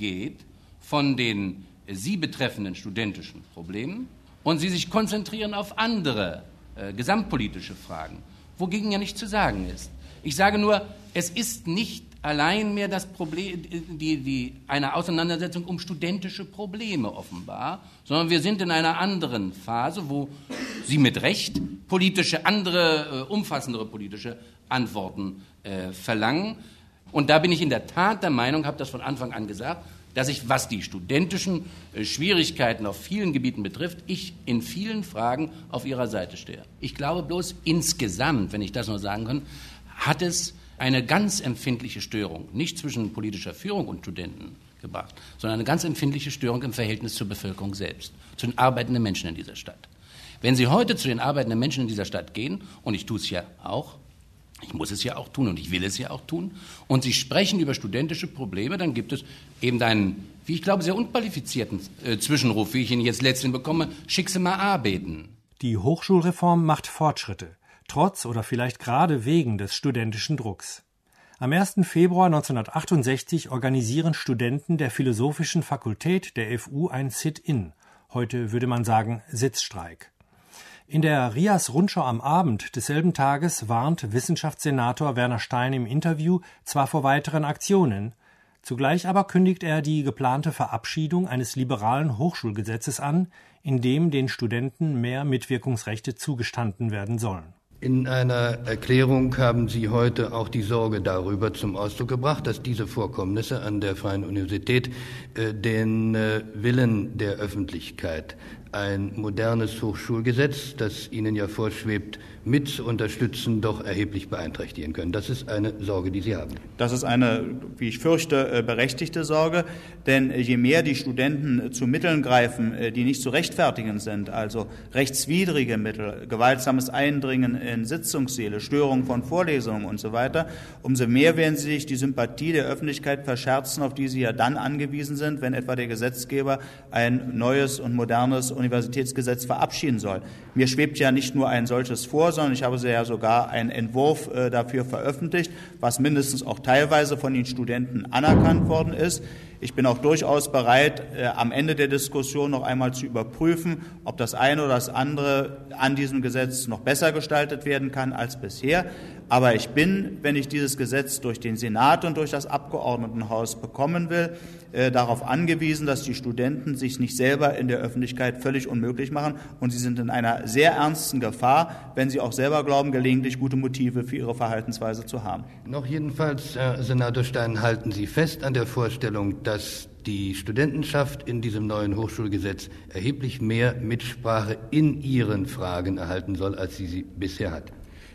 von den äh, sie betreffenden studentischen Problemen und sie sich konzentrieren auf andere äh, gesamtpolitische Fragen, wogegen ja nichts zu sagen ist. Ich sage nur, es ist nicht allein mehr das Problem, die, die, eine Auseinandersetzung um studentische Probleme offenbar, sondern wir sind in einer anderen Phase, wo Sie mit Recht politische, andere, äh, umfassendere politische Antworten äh, verlangen. Und da bin ich in der Tat der Meinung, habe das von Anfang an gesagt, dass ich, was die studentischen äh, Schwierigkeiten auf vielen Gebieten betrifft, ich in vielen Fragen auf ihrer Seite stehe. Ich glaube bloß insgesamt, wenn ich das noch sagen kann, hat es eine ganz empfindliche Störung, nicht zwischen politischer Führung und Studenten gebracht, sondern eine ganz empfindliche Störung im Verhältnis zur Bevölkerung selbst, zu den arbeitenden Menschen in dieser Stadt. Wenn Sie heute zu den arbeitenden Menschen in dieser Stadt gehen, und ich tue es ja auch, ich muss es ja auch tun und ich will es ja auch tun, und Sie sprechen über studentische Probleme, dann gibt es eben einen, wie ich glaube, sehr unqualifizierten äh, Zwischenruf, wie ich ihn jetzt letztens bekomme, schick sie mal arbeiten. Die Hochschulreform macht Fortschritte, trotz oder vielleicht gerade wegen des studentischen Drucks. Am ersten Februar neunzehnhundertachtundsechzig organisieren Studenten der Philosophischen Fakultät der F U ein Sit-in, heute würde man sagen Sitzstreik. In der R I A S-Rundschau am Abend desselben Tages warnt Wissenschaftssenator Werner Stein im Interview zwar vor weiteren Aktionen, zugleich aber kündigt er die geplante Verabschiedung eines liberalen Hochschulgesetzes an, in dem den Studenten mehr Mitwirkungsrechte zugestanden werden sollen. In einer Erklärung haben Sie heute auch die Sorge darüber zum Ausdruck gebracht, dass diese Vorkommnisse an der Freien Universität äh, den äh, Willen der Öffentlichkeit, ein modernes Hochschulgesetz, das Ihnen ja vorschwebt, mit zu unterstützen, doch erheblich beeinträchtigen können. Das ist eine Sorge, die Sie haben. Das ist eine, wie ich fürchte, berechtigte Sorge, denn je mehr die Studenten zu Mitteln greifen, die nicht zu rechtfertigen sind, also rechtswidrige Mittel, gewaltsames Eindringen in Sitzungssäle, Störung von Vorlesungen und so weiter, umso mehr werden sie sich die Sympathie der Öffentlichkeit verscherzen, auf die sie ja dann angewiesen sind, wenn etwa der Gesetzgeber ein neues und modernes Universitätsgesetz verabschieden soll. Mir schwebt ja nicht nur ein solches vor, sondern ich habe ja sogar einen Entwurf äh, dafür veröffentlicht, was mindestens auch teilweise von den Studenten anerkannt worden ist. Ich bin auch durchaus bereit, äh, am Ende der Diskussion noch einmal zu überprüfen, ob das eine oder das andere an diesem Gesetz noch besser gestaltet werden kann als bisher. Aber ich bin, wenn ich dieses Gesetz durch den Senat und durch das Abgeordnetenhaus bekommen will, äh, darauf angewiesen, dass die Studenten sich nicht selber in der Öffentlichkeit völlig unmöglich machen. Und sie sind in einer sehr ernsten Gefahr, wenn sie auch selber glauben, gelegentlich gute Motive für ihre Verhaltensweise zu haben. Noch jedenfalls, Herr Senator Stein, halten Sie fest an der Vorstellung, dass die Studentenschaft in diesem neuen Hochschulgesetz erheblich mehr Mitsprache in ihren Fragen erhalten soll, als sie sie bisher hat.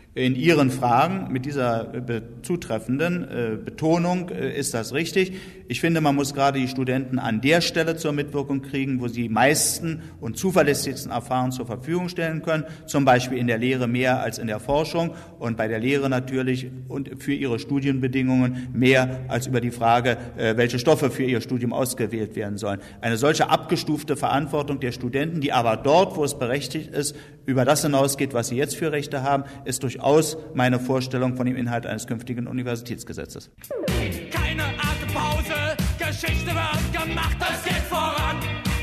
In Ihren Fragen mit dieser zutreffenden äh, Betonung äh, ist das richtig. Ich finde, man muss gerade die Studenten an der Stelle zur Mitwirkung kriegen, wo sie die meisten und zuverlässigsten Erfahrungen zur Verfügung stellen können, zum Beispiel in der Lehre mehr als in der Forschung und bei der Lehre natürlich und für ihre Studienbedingungen mehr als über die Frage, äh, welche Stoffe für ihr Studium ausgewählt werden sollen. Eine solche abgestufte Verantwortung der Studenten, die aber dort, wo es berechtigt ist, über das hinausgeht, was sie jetzt für Rechte haben, ist durchaus meine Vorstellung von dem Inhalt eines künftigen Universitätsgesetzes. Keine Atempause, Geschichte wird gemacht, das geht voran.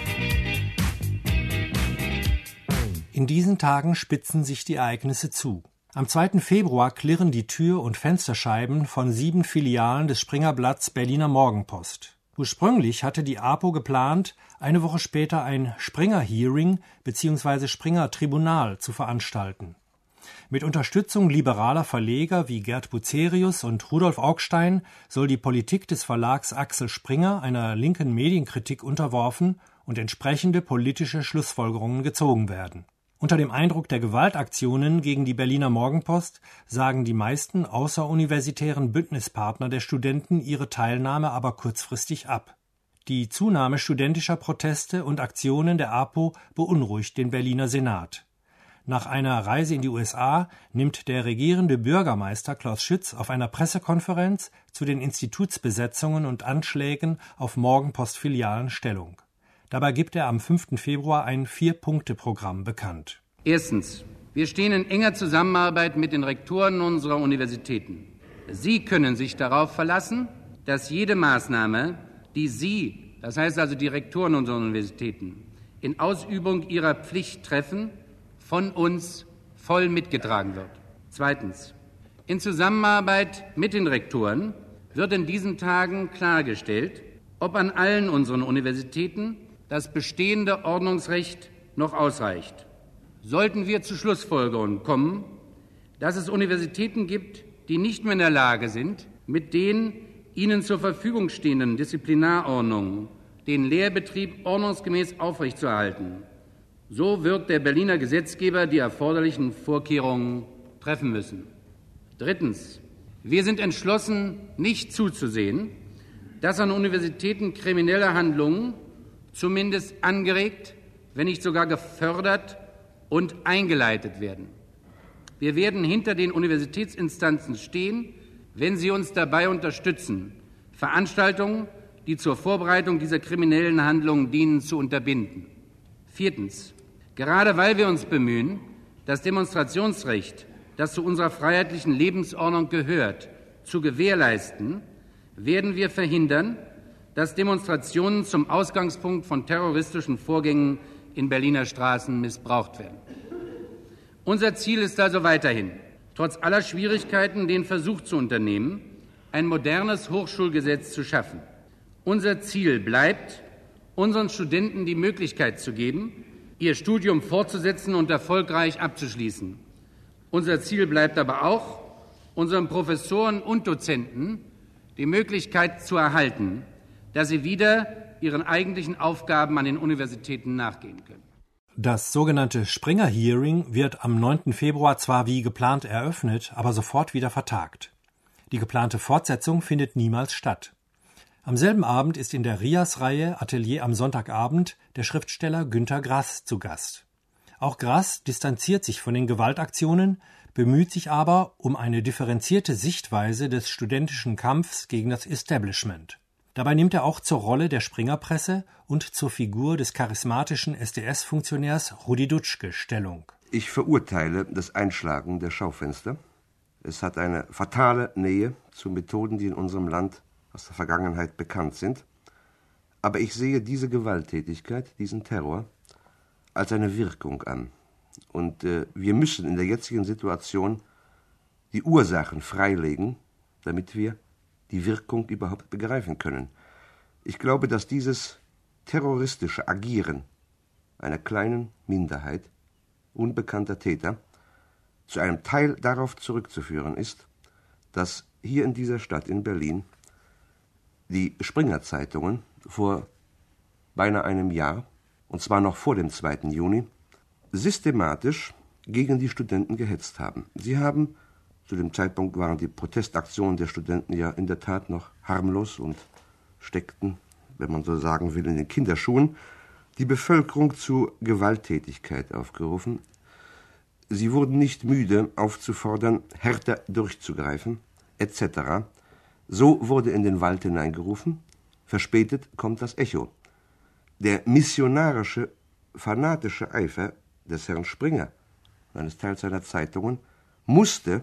In diesen Tagen spitzen sich die Ereignisse zu. Am zweiten Februar klirren die Tür- und Fensterscheiben von sieben Filialen des Springerblatts Berliner Morgenpost. Ursprünglich hatte die APO geplant, eine Woche später ein Springer-Hearing bzw. Springer-Tribunal zu veranstalten. Mit Unterstützung liberaler Verleger wie Gerd Bucerius und Rudolf Augstein soll die Politik des Verlags Axel Springer einer linken Medienkritik unterworfen und entsprechende politische Schlussfolgerungen gezogen werden. Unter dem Eindruck der Gewaltaktionen gegen die Berliner Morgenpost sagen die meisten außeruniversitären Bündnispartner der Studenten ihre Teilnahme aber kurzfristig ab. Die Zunahme studentischer Proteste und Aktionen der APO beunruhigt den Berliner Senat. Nach einer Reise in die U S A nimmt der regierende Bürgermeister Klaus Schütz auf einer Pressekonferenz zu den Institutsbesetzungen und Anschlägen auf Morgenpost-Filialen Stellung. Dabei gibt er am fünften Februar ein Vier-Punkte-Programm bekannt. Erstens. Wir stehen in enger Zusammenarbeit mit den Rektoren unserer Universitäten. Sie können sich darauf verlassen, dass jede Maßnahme, die Sie, das heißt also die Rektoren unserer Universitäten, in Ausübung ihrer Pflicht treffen, von uns voll mitgetragen wird. Zweitens. In Zusammenarbeit mit den Rektoren wird in diesen Tagen klargestellt, ob an allen unseren Universitäten das bestehende Ordnungsrecht noch ausreicht. Sollten wir zu Schlussfolgerungen kommen, dass es Universitäten gibt, die nicht mehr in der Lage sind, mit den ihnen zur Verfügung stehenden Disziplinarordnungen den Lehrbetrieb ordnungsgemäß aufrechtzuerhalten, so wird der Berliner Gesetzgeber die erforderlichen Vorkehrungen treffen müssen. Drittens. Wir sind entschlossen, nicht zuzusehen, dass an Universitäten kriminelle Handlungen zumindest angeregt, wenn nicht sogar gefördert und eingeleitet werden. Wir werden hinter den Universitätsinstanzen stehen, wenn sie uns dabei unterstützen, Veranstaltungen, die zur Vorbereitung dieser kriminellen Handlungen dienen, zu unterbinden. Viertens. Gerade weil wir uns bemühen, das Demonstrationsrecht, das zu unserer freiheitlichen Lebensordnung gehört, zu gewährleisten, werden wir verhindern, dass Demonstrationen zum Ausgangspunkt von terroristischen Vorgängen in Berliner Straßen missbraucht werden. Unser Ziel ist also weiterhin, trotz aller Schwierigkeiten den Versuch zu unternehmen, ein modernes Hochschulgesetz zu schaffen. Unser Ziel bleibt, unseren Studenten die Möglichkeit zu geben, ihr Studium fortzusetzen und erfolgreich abzuschließen. Unser Ziel bleibt aber auch, unseren Professoren und Dozenten die Möglichkeit zu erhalten, dass sie wieder ihren eigentlichen Aufgaben an den Universitäten nachgehen können. Das sogenannte Springer-Hearing wird am neunten Februar zwar wie geplant eröffnet, aber sofort wieder vertagt. Die geplante Fortsetzung findet niemals statt. Am selben Abend ist in der Rias-Reihe Atelier am Sonntagabend der Schriftsteller Günter Grass zu Gast. Auch Grass distanziert sich von den Gewaltaktionen, bemüht sich aber um eine differenzierte Sichtweise des studentischen Kampfs gegen das Establishment. Dabei nimmt er auch zur Rolle der Springerpresse und zur Figur des charismatischen S D S-Funktionärs Rudi Dutschke Stellung. Ich verurteile das Einschlagen der Schaufenster. Es hat eine fatale Nähe zu Methoden, die in unserem Land aus der Vergangenheit bekannt sind. Aber ich sehe diese Gewalttätigkeit, diesen Terror, als eine Wirkung an. Und äh, wir müssen in der jetzigen Situation die Ursachen freilegen, damit wir die Wirkung überhaupt begreifen können. Ich glaube, dass dieses terroristische Agieren einer kleinen Minderheit unbekannter Täter zu einem Teil darauf zurückzuführen ist, dass hier in dieser Stadt, in Berlin, die Springer-Zeitungen vor beinahe einem Jahr, und zwar noch vor dem zweiten Juni, systematisch gegen die Studenten gehetzt haben. Sie haben, zu dem Zeitpunkt waren die Protestaktionen der Studenten ja in der Tat noch harmlos und steckten, wenn man so sagen will, in den Kinderschuhen, die Bevölkerung zu Gewalttätigkeit aufgerufen. Sie wurden nicht müde, aufzufordern, härter durchzugreifen, et cetera. So wurde in den Wald hineingerufen. Verspätet kommt das Echo. Der missionarische, fanatische Eifer des Herrn Springer, eines Teils seiner Zeitungen, musste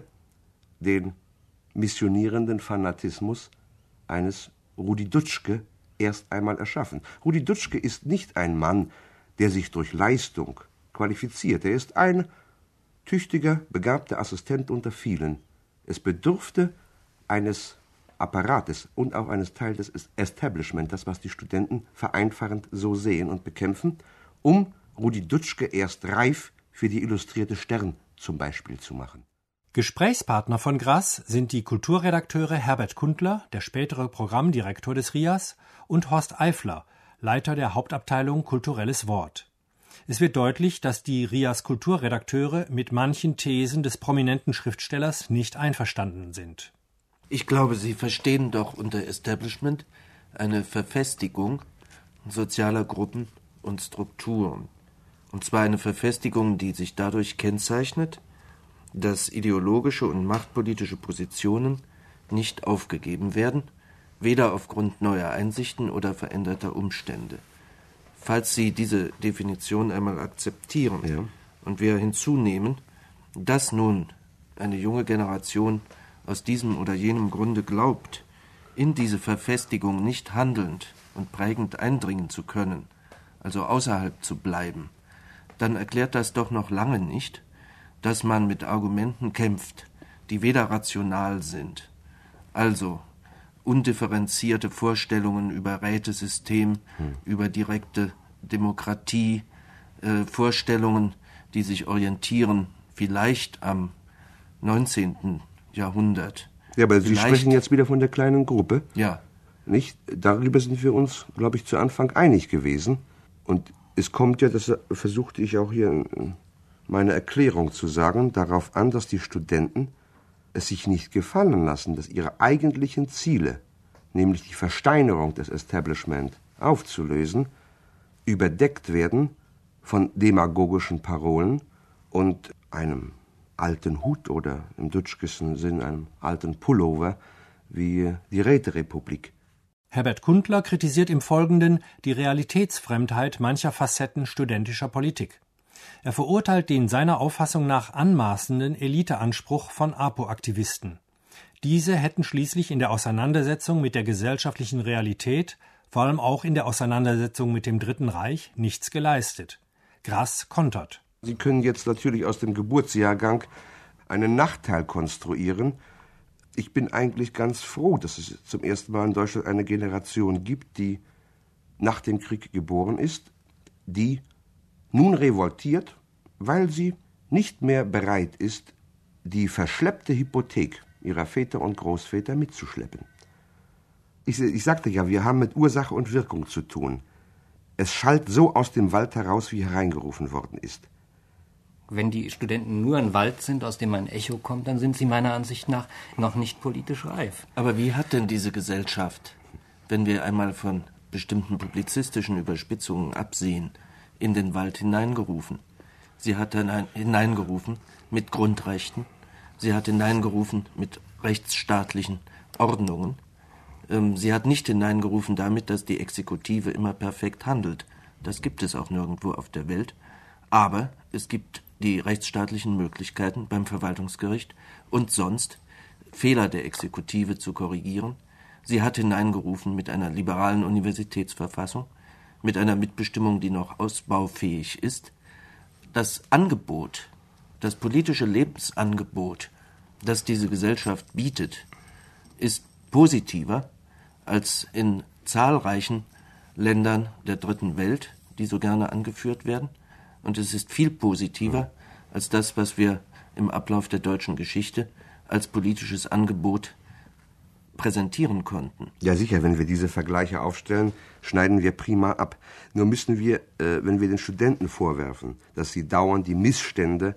den missionierenden Fanatismus eines Rudi Dutschke erst einmal erschaffen. Rudi Dutschke ist nicht ein Mann, der sich durch Leistung qualifiziert. Er ist ein tüchtiger, begabter Assistent unter vielen. Es bedurfte eines Apparates und auch eines Teils des Establishment, das, was die Studenten vereinfachend so sehen und bekämpfen, um Rudi Dutschke erst reif für die Illustrierte Stern zum Beispiel zu machen. Gesprächspartner von Grass sind die Kulturredakteure Herbert Kundler, der spätere Programmdirektor des R I A S, und Horst Eifler, Leiter der Hauptabteilung Kulturelles Wort. Es wird deutlich, dass die R I A S-Kulturredakteure mit manchen Thesen des prominenten Schriftstellers nicht einverstanden sind. Ich glaube, Sie verstehen doch unter Establishment eine Verfestigung sozialer Gruppen und Strukturen. Und zwar eine Verfestigung, die sich dadurch kennzeichnet, dass ideologische und machtpolitische Positionen nicht aufgegeben werden, weder aufgrund neuer Einsichten oder veränderter Umstände. Falls Sie diese Definition einmal akzeptieren ja. und wir hinzunehmen, dass nun eine junge Generation aus diesem oder jenem Grunde glaubt, in diese Verfestigung nicht handelnd und prägend eindringen zu können, also außerhalb zu bleiben, dann erklärt das doch noch lange nicht, dass man mit Argumenten kämpft, die weder rational sind, also undifferenzierte Vorstellungen über Rätesystem, hm. über direkte Demokratie, äh, Vorstellungen, die sich orientieren vielleicht am neunzehnten Jahrhundert. Ja, aber Sie vielleicht sprechen jetzt wieder von der kleinen Gruppe. Ja. Nicht? Darüber sind wir uns, glaube ich, zu Anfang einig gewesen. Und es kommt ja, das versuchte ich auch hier in meiner Erklärung zu sagen, darauf an, dass die Studenten es sich nicht gefallen lassen, dass ihre eigentlichen Ziele, nämlich die Versteinerung des Establishment aufzulösen, überdeckt werden von demagogischen Parolen und einem alten Hut oder im Dutschkeschen Sinn einem alten Pullover wie die Räterepublik. Herbert Kundler kritisiert im Folgenden die Realitätsfremdheit mancher Facetten studentischer Politik. Er verurteilt den seiner Auffassung nach anmaßenden Eliteanspruch von APO-Aktivisten. Diese hätten schließlich in der Auseinandersetzung mit der gesellschaftlichen Realität, vor allem auch in der Auseinandersetzung mit dem Dritten Reich, nichts geleistet. Grass kontert. Sie können jetzt natürlich aus dem Geburtsjahrgang einen Nachteil konstruieren. Ich bin eigentlich ganz froh, dass es zum ersten Mal in Deutschland eine Generation gibt, die nach dem Krieg geboren ist, die nun revoltiert, weil sie nicht mehr bereit ist, die verschleppte Hypothek ihrer Väter und Großväter mitzuschleppen. Ich, ich sagte ja, wir haben mit Ursache und Wirkung zu tun. Es schallt so aus dem Wald heraus, wie hereingerufen worden ist. Wenn die Studenten nur ein Wald sind, aus dem ein Echo kommt, dann sind sie meiner Ansicht nach noch nicht politisch reif. Aber wie hat denn diese Gesellschaft, wenn wir einmal von bestimmten publizistischen Überspitzungen absehen, in den Wald hineingerufen? Sie hat hineingerufen mit Grundrechten, sie hat hineingerufen mit rechtsstaatlichen Ordnungen. Sie hat nicht hineingerufen damit, dass die Exekutive immer perfekt handelt. Das gibt es auch nirgendwo auf der Welt. Aber es gibt die rechtsstaatlichen Möglichkeiten beim Verwaltungsgericht und sonst Fehler der Exekutive zu korrigieren. Sie hat hineingerufen mit einer liberalen Universitätsverfassung, mit einer Mitbestimmung, die noch ausbaufähig ist. Das Angebot, das politische Lebensangebot, das diese Gesellschaft bietet, ist positiver als in zahlreichen Ländern der Dritten Welt, die so gerne angeführt werden. Und es ist viel positiver als das, was wir im Ablauf der deutschen Geschichte als politisches Angebot präsentieren konnten. Ja, sicher, wenn wir diese Vergleiche aufstellen, schneiden wir prima ab. Nur müssen wir, äh, wenn wir den Studenten vorwerfen, dass sie dauernd die Missstände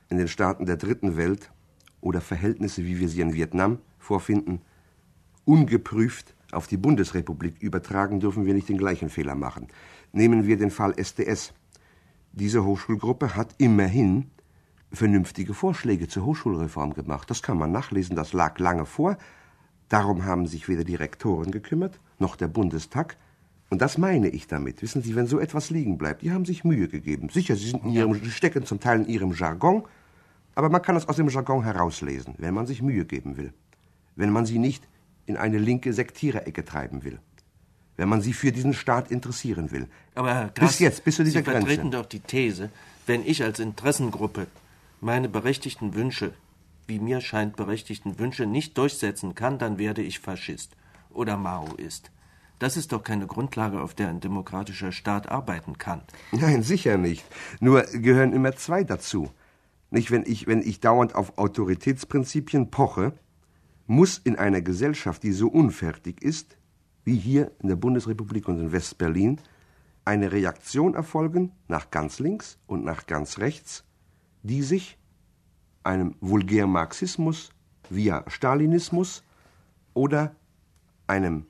in den Staaten der Dritten Welt oder Verhältnisse, wie wir sie in Vietnam vorfinden, ungeprüft auf die Bundesrepublik übertragen, dürfen wir nicht den gleichen Fehler machen. Nehmen wir den Fall S D S. Diese Hochschulgruppe hat immerhin vernünftige Vorschläge zur Hochschulreform gemacht. Das kann man nachlesen, das lag lange vor. Darum haben sich weder die Rektoren gekümmert, noch der Bundestag. Und das meine ich damit. Wissen Sie, wenn so etwas liegen bleibt, die haben sich Mühe gegeben. Sicher, sie sind in ihrem, die stecken zum Teil in ihrem Jargon, aber man kann es aus dem Jargon herauslesen, wenn man sich Mühe geben will. Wenn man sie nicht in eine linke Sektiererecke treiben will. Wenn man sie für diesen Staat interessieren will. Aber Herr Grass, bis jetzt, bis zu dieser Sie vertreten Grenze. doch die These, wenn ich als Interessengruppe meine berechtigten Wünsche, wie mir scheint berechtigten Wünsche, nicht durchsetzen kann, dann werde ich Faschist oder Maoist. Das ist doch keine Grundlage, auf der ein demokratischer Staat arbeiten kann. Nein, sicher nicht. Nur gehören immer zwei dazu. Nicht, wenn ich, wenn ich dauernd auf Autoritätsprinzipien poche, muss in einer Gesellschaft, die so unfertig ist, wie hier in der Bundesrepublik und in Westberlin, eine Reaktion erfolgen nach ganz links und nach ganz rechts, die sich einem Vulgärmarxismus via Stalinismus oder einem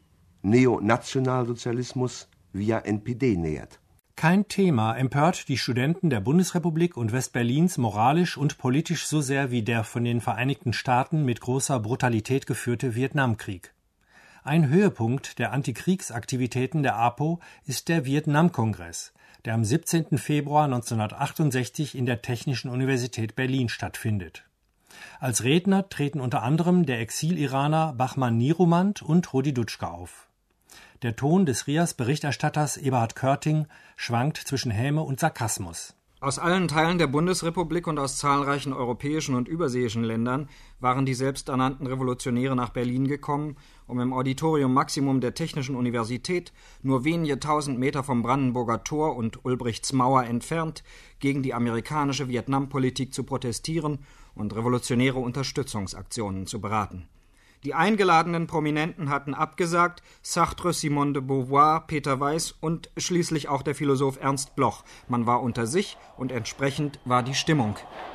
Neonationalsozialismus via N P D nähert. Kein Thema empört die Studenten der Bundesrepublik und Westberlins moralisch und politisch so sehr wie der von den Vereinigten Staaten mit großer Brutalität geführte Vietnamkrieg. Ein Höhepunkt der Antikriegsaktivitäten der A P O ist der Vietnamkongress, der am siebzehnten Februar neunzehnhundertachtundsechzig in der Technischen Universität Berlin stattfindet. Als Redner treten unter anderem der Exil-Iraner Bahman Nirumand und Rudi Dutschke auf. Der Ton des R I A-S-Berichterstatters Eberhard Körting schwankt zwischen Häme und Sarkasmus. Aus allen Teilen der Bundesrepublik und aus zahlreichen europäischen und überseeischen Ländern waren die selbsternannten Revolutionäre nach Berlin gekommen, um im Auditorium Maximum der Technischen Universität, nur wenige tausend Meter vom Brandenburger Tor und Ulbrichts Mauer entfernt, gegen die amerikanische Vietnampolitik zu protestieren und revolutionäre Unterstützungsaktionen zu beraten. Die eingeladenen Prominenten hatten abgesagt, Sartre, Simone de Beauvoir, Peter Weiß und schließlich auch der Philosoph Ernst Bloch. Man war unter sich und entsprechend war die Stimmung.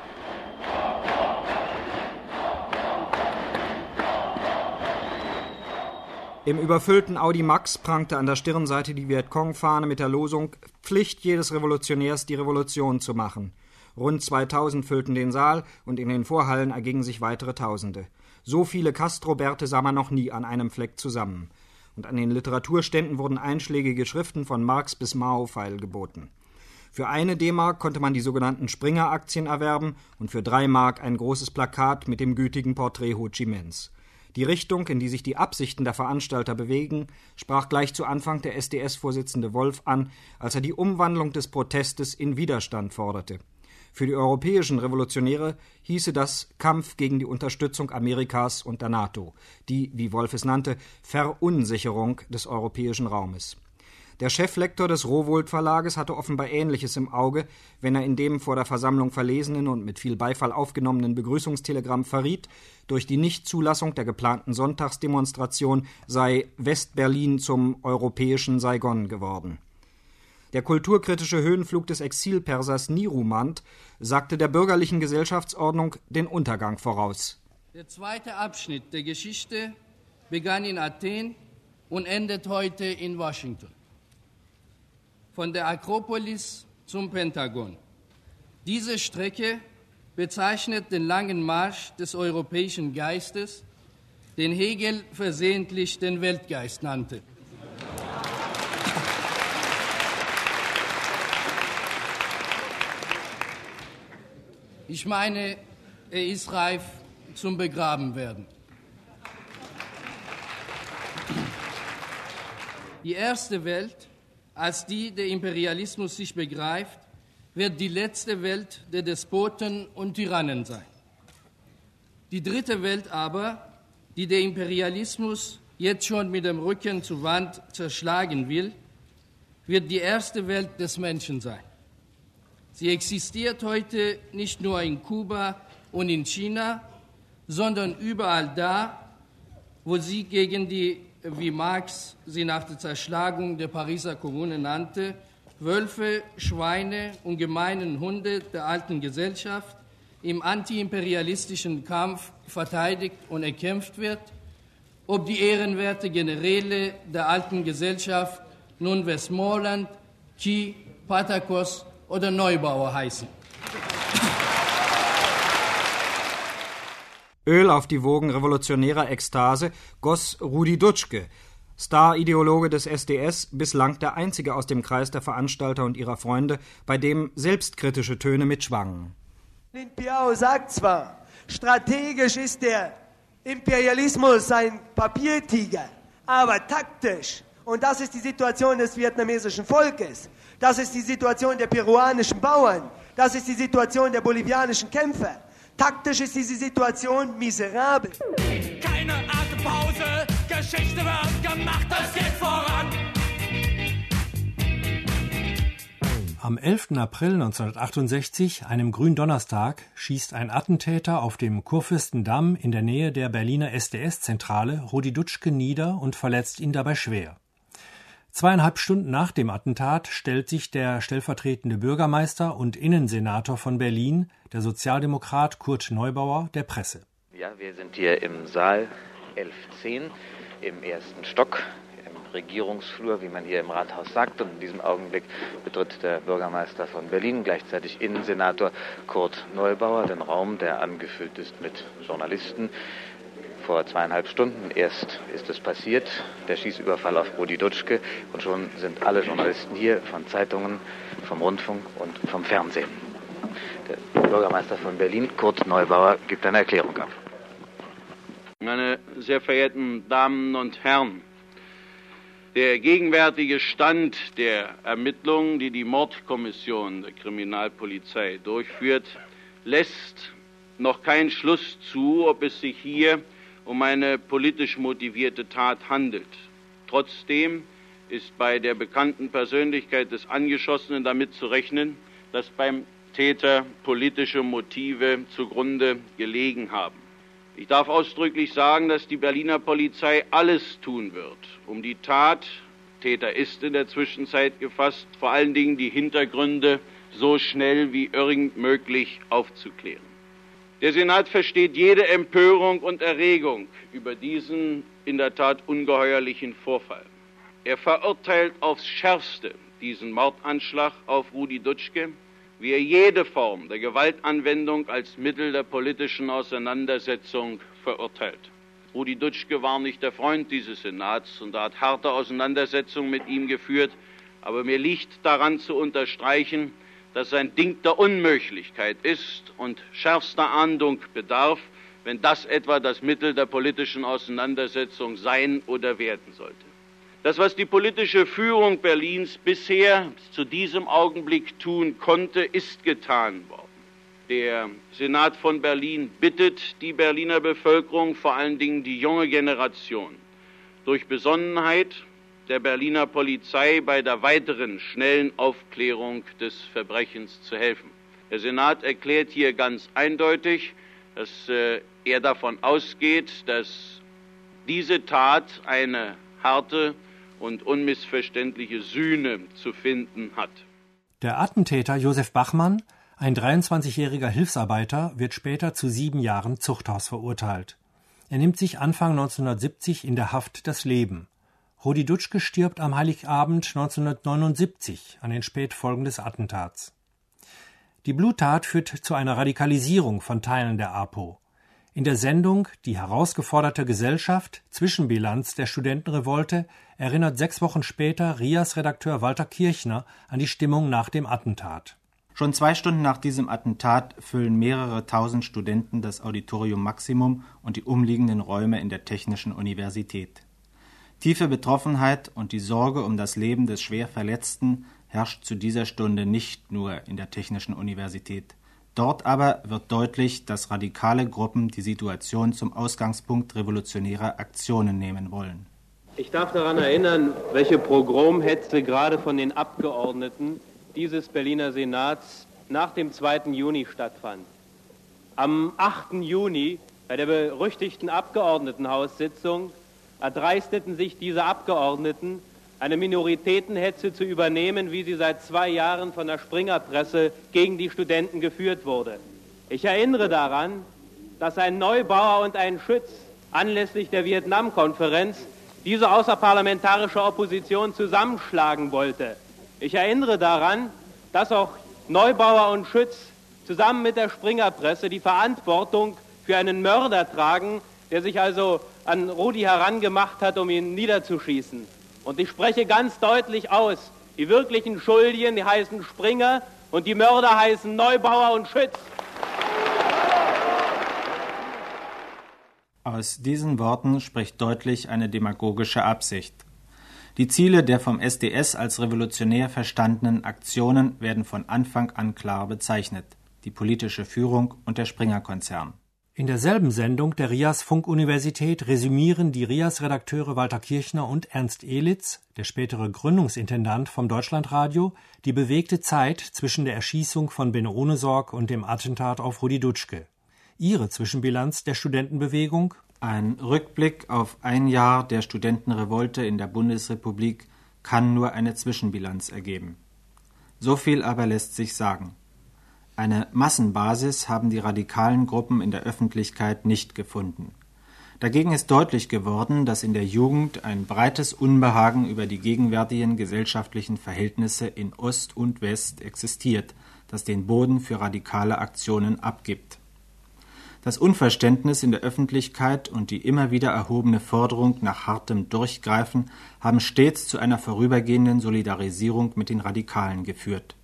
Im überfüllten Audi Max prangte an der Stirnseite die Vietcong-Fahne mit der Losung »Pflicht jedes Revolutionärs, die Revolution zu machen«. Rund zweitausend füllten den Saal und in den Vorhallen ergingen sich weitere Tausende. So viele Castro-Bärte sah man noch nie an einem Fleck zusammen. Und an den Literaturständen wurden einschlägige Schriften von Marx bis Mao feilgeboten. Für eine D-Mark konnte man die sogenannten Springer-Aktien erwerben und für drei Mark ein großes Plakat mit dem gütigen Porträt Ho Chi Minhs. Die Richtung, in die sich die Absichten der Veranstalter bewegen, sprach gleich zu Anfang der S D S-Vorsitzende Wolf an, als er die Umwandlung des Protestes in Widerstand forderte. Für die europäischen Revolutionäre hieße das Kampf gegen die Unterstützung Amerikas und der NATO, die, wie Wolf es nannte, Verunsicherung des europäischen Raumes. Der Cheflektor des Rowohlt-Verlages hatte offenbar Ähnliches im Auge, wenn er in dem vor der Versammlung verlesenen und mit viel Beifall aufgenommenen Begrüßungstelegramm verriet, durch die Nichtzulassung der geplanten Sonntagsdemonstration sei Westberlin zum europäischen Saigon geworden. Der kulturkritische Höhenflug des Exilpersers Nirumand sagte der bürgerlichen Gesellschaftsordnung den Untergang voraus. Der zweite Abschnitt der Geschichte begann in Athen und endet heute in Washington. Von der Akropolis zum Pentagon. Diese Strecke bezeichnet den langen Marsch des europäischen Geistes, den Hegel versehentlich den Weltgeist nannte. Ich meine, er ist reif zum Begrabenwerden. Die erste Welt, als die der Imperialismus sich begreift, wird die letzte Welt der Despoten und Tyrannen sein. Die dritte Welt aber, die der Imperialismus jetzt schon mit dem Rücken zur Wand zerschlagen will, wird die erste Welt des Menschen sein. Sie existiert heute nicht nur in Kuba und in China, sondern überall da, wo sie gegen die, wie Marx sie nach der Zerschlagung der Pariser Kommune nannte, Wölfe, Schweine und gemeinen Hunde der alten Gesellschaft im antiimperialistischen Kampf verteidigt und erkämpft wird, ob die ehrenwerte Generäle der alten Gesellschaft nun Westmoreland, Key, Paterkos oder Neubauer heißen. Öl auf die Wogen revolutionärer Ekstase goss Rudi Dutschke, Star-Ideologe des S D S, bislang der einzige aus dem Kreis der Veranstalter und ihrer Freunde, bei dem selbstkritische Töne mitschwangen. Lin Piao sagt zwar, strategisch ist der Imperialismus ein Papiertiger, aber taktisch, und das ist die Situation des vietnamesischen Volkes, das ist die Situation der peruanischen Bauern, das ist die Situation der bolivianischen Kämpfer. Taktisch ist diese Situation miserabel. Keine Atempause, Geschichte wird gemacht, das geht voran. Am elften April neunzehnhundertachtundsechzig, einem Gründonnerstag, schießt ein Attentäter auf dem Kurfürstendamm in der Nähe der Berliner S D S-Zentrale Rudi Dutschke nieder und verletzt ihn dabei schwer. Zweieinhalb Stunden nach dem Attentat stellt sich der stellvertretende Bürgermeister und Innensenator von Berlin, der Sozialdemokrat Kurt Neubauer, der Presse. Ja, wir sind hier im Saal elf zehn im ersten Stock, im Regierungsflur, wie man hier im Rathaus sagt. Und in diesem Augenblick betritt der Bürgermeister von Berlin, gleichzeitig Innensenator Kurt Neubauer, den Raum, der angefüllt ist mit Journalisten. Vor zweieinhalb Stunden erst ist es passiert, der Schießüberfall auf Rudi Dutschke, und schon sind alle Journalisten hier, von Zeitungen, vom Rundfunk und vom Fernsehen. Der Bürgermeister von Berlin, Kurt Neubauer, gibt eine Erklärung ab. Meine sehr verehrten Damen und Herren, der gegenwärtige Stand der Ermittlungen, die die Mordkommission der Kriminalpolizei durchführt, lässt noch keinen Schluss zu, ob es sich hier um eine politisch motivierte Tat handelt. Trotzdem ist bei der bekannten Persönlichkeit des Angeschossenen damit zu rechnen, dass beim Täter politische Motive zugrunde gelegen haben. Ich darf ausdrücklich sagen, dass die Berliner Polizei alles tun wird, um die Tat, Täter ist in der Zwischenzeit gefasst, vor allen Dingen die Hintergründe so schnell wie irgend möglich aufzuklären. Der Senat versteht jede Empörung und Erregung über diesen in der Tat ungeheuerlichen Vorfall. Er verurteilt aufs Schärfste diesen Mordanschlag auf Rudi Dutschke, wie er jede Form der Gewaltanwendung als Mittel der politischen Auseinandersetzung verurteilt. Rudi Dutschke war nicht der Freund dieses Senats und er hat harte Auseinandersetzungen mit ihm geführt, aber mir liegt daran zu unterstreichen, dass ein Ding der Unmöglichkeit ist und schärfster Ahndung bedarf, wenn das etwa das Mittel der politischen Auseinandersetzung sein oder werden sollte. Das, was die politische Führung Berlins bisher zu diesem Augenblick tun konnte, ist getan worden. Der Senat von Berlin bittet die Berliner Bevölkerung, vor allen Dingen die junge Generation, durch Besonnenheit der Berliner Polizei bei der weiteren schnellen Aufklärung des Verbrechens zu helfen. Der Senat erklärt hier ganz eindeutig, dass äh, er davon ausgeht, dass diese Tat eine harte und unmissverständliche Sühne zu finden hat. Der Attentäter Josef Bachmann, ein dreiundzwanzigjähriger Hilfsarbeiter, wird später zu sieben Jahren Zuchthaus verurteilt. Er nimmt sich Anfang neunzehnhundertsiebzig in der Haft das Leben. Rudi Dutschke stirbt am Heiligabend neunzehnhundertneunundsiebzig an den Spätfolgen des Attentats. Die Bluttat führt zu einer Radikalisierung von Teilen der APO. In der Sendung »Die herausgeforderte Gesellschaft – Zwischenbilanz der Studentenrevolte« erinnert sechs Wochen später R I A-Redakteur Walter Kirchner an die Stimmung nach dem Attentat. Schon zwei Stunden nach diesem Attentat füllen mehrere tausend Studenten das Auditorium Maximum und die umliegenden Räume in der Technischen Universität. Tiefe Betroffenheit und die Sorge um das Leben des schwer Verletzten herrscht zu dieser Stunde nicht nur in der Technischen Universität. Dort aber wird deutlich, dass radikale Gruppen die Situation zum Ausgangspunkt revolutionärer Aktionen nehmen wollen. Ich darf daran erinnern, welche Pogromhetze gerade von den Abgeordneten dieses Berliner Senats nach dem zweiten Juni stattfand. Am achten Juni, bei der berüchtigten Abgeordnetenhaussitzung, erdreisteten sich diese Abgeordneten, eine Minoritätenhetze zu übernehmen, wie sie seit zwei Jahren von der Springerpresse gegen die Studenten geführt wurde. Ich erinnere daran, dass ein Neubauer und ein Schütz anlässlich der Vietnam-Konferenz diese außerparlamentarische Opposition zusammenschlagen wollte. Ich erinnere daran, dass auch Neubauer und Schütz zusammen mit der Springerpresse die Verantwortung für einen Mörder tragen, der sich also an Rudi herangemacht hat, um ihn niederzuschießen. Und ich spreche ganz deutlich aus, die wirklichen Schuldigen, die heißen Springer und die Mörder heißen Neubauer und Schütz. Aus diesen Worten spricht deutlich eine demagogische Absicht. Die Ziele der vom S D S als revolutionär verstandenen Aktionen werden von Anfang an klar bezeichnet: die politische Führung und der Springer-Konzern. In derselben Sendung der Rias Funk-Universität resümieren die Rias-Redakteure Walter Kirchner und Ernst Elitz, der spätere Gründungsintendant vom Deutschlandradio, die bewegte Zeit zwischen der Erschießung von Benno Ohnesorg und dem Attentat auf Rudi Dutschke. Ihre Zwischenbilanz der Studentenbewegung? Ein Rückblick auf ein Jahr der Studentenrevolte in der Bundesrepublik kann nur eine Zwischenbilanz ergeben. So viel aber lässt sich sagen. Eine Massenbasis haben die radikalen Gruppen in der Öffentlichkeit nicht gefunden. Dagegen ist deutlich geworden, dass in der Jugend ein breites Unbehagen über die gegenwärtigen gesellschaftlichen Verhältnisse in Ost und West existiert, das den Boden für radikale Aktionen abgibt. Das Unverständnis in der Öffentlichkeit und die immer wieder erhobene Forderung nach hartem Durchgreifen haben stets zu einer vorübergehenden Solidarisierung mit den Radikalen geführt.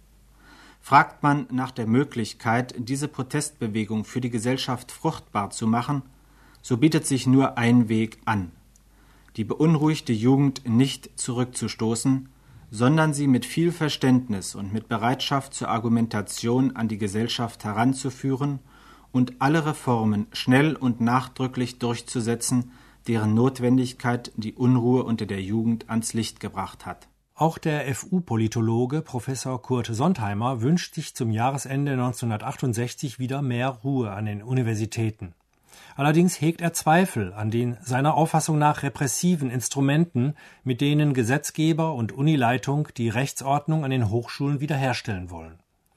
Fragt man nach der Möglichkeit, diese Protestbewegung für die Gesellschaft fruchtbar zu machen, so bietet sich nur ein Weg an: die beunruhigte Jugend nicht zurückzustoßen, sondern sie mit viel Verständnis und mit Bereitschaft zur Argumentation an die Gesellschaft heranzuführen und alle Reformen schnell und nachdrücklich durchzusetzen, deren Notwendigkeit die Unruhe unter der Jugend ans Licht gebracht hat. Auch der F U-Politologe Professor Kurt Sontheimer wünscht sich zum Jahresende neunzehnhundertachtundsechzig wieder mehr Ruhe an den Universitäten. Allerdings hegt er Zweifel an den seiner Auffassung nach repressiven Instrumenten, mit denen Gesetzgeber und Unileitung die Rechtsordnung an den Hochschulen wiederherstellen wollen.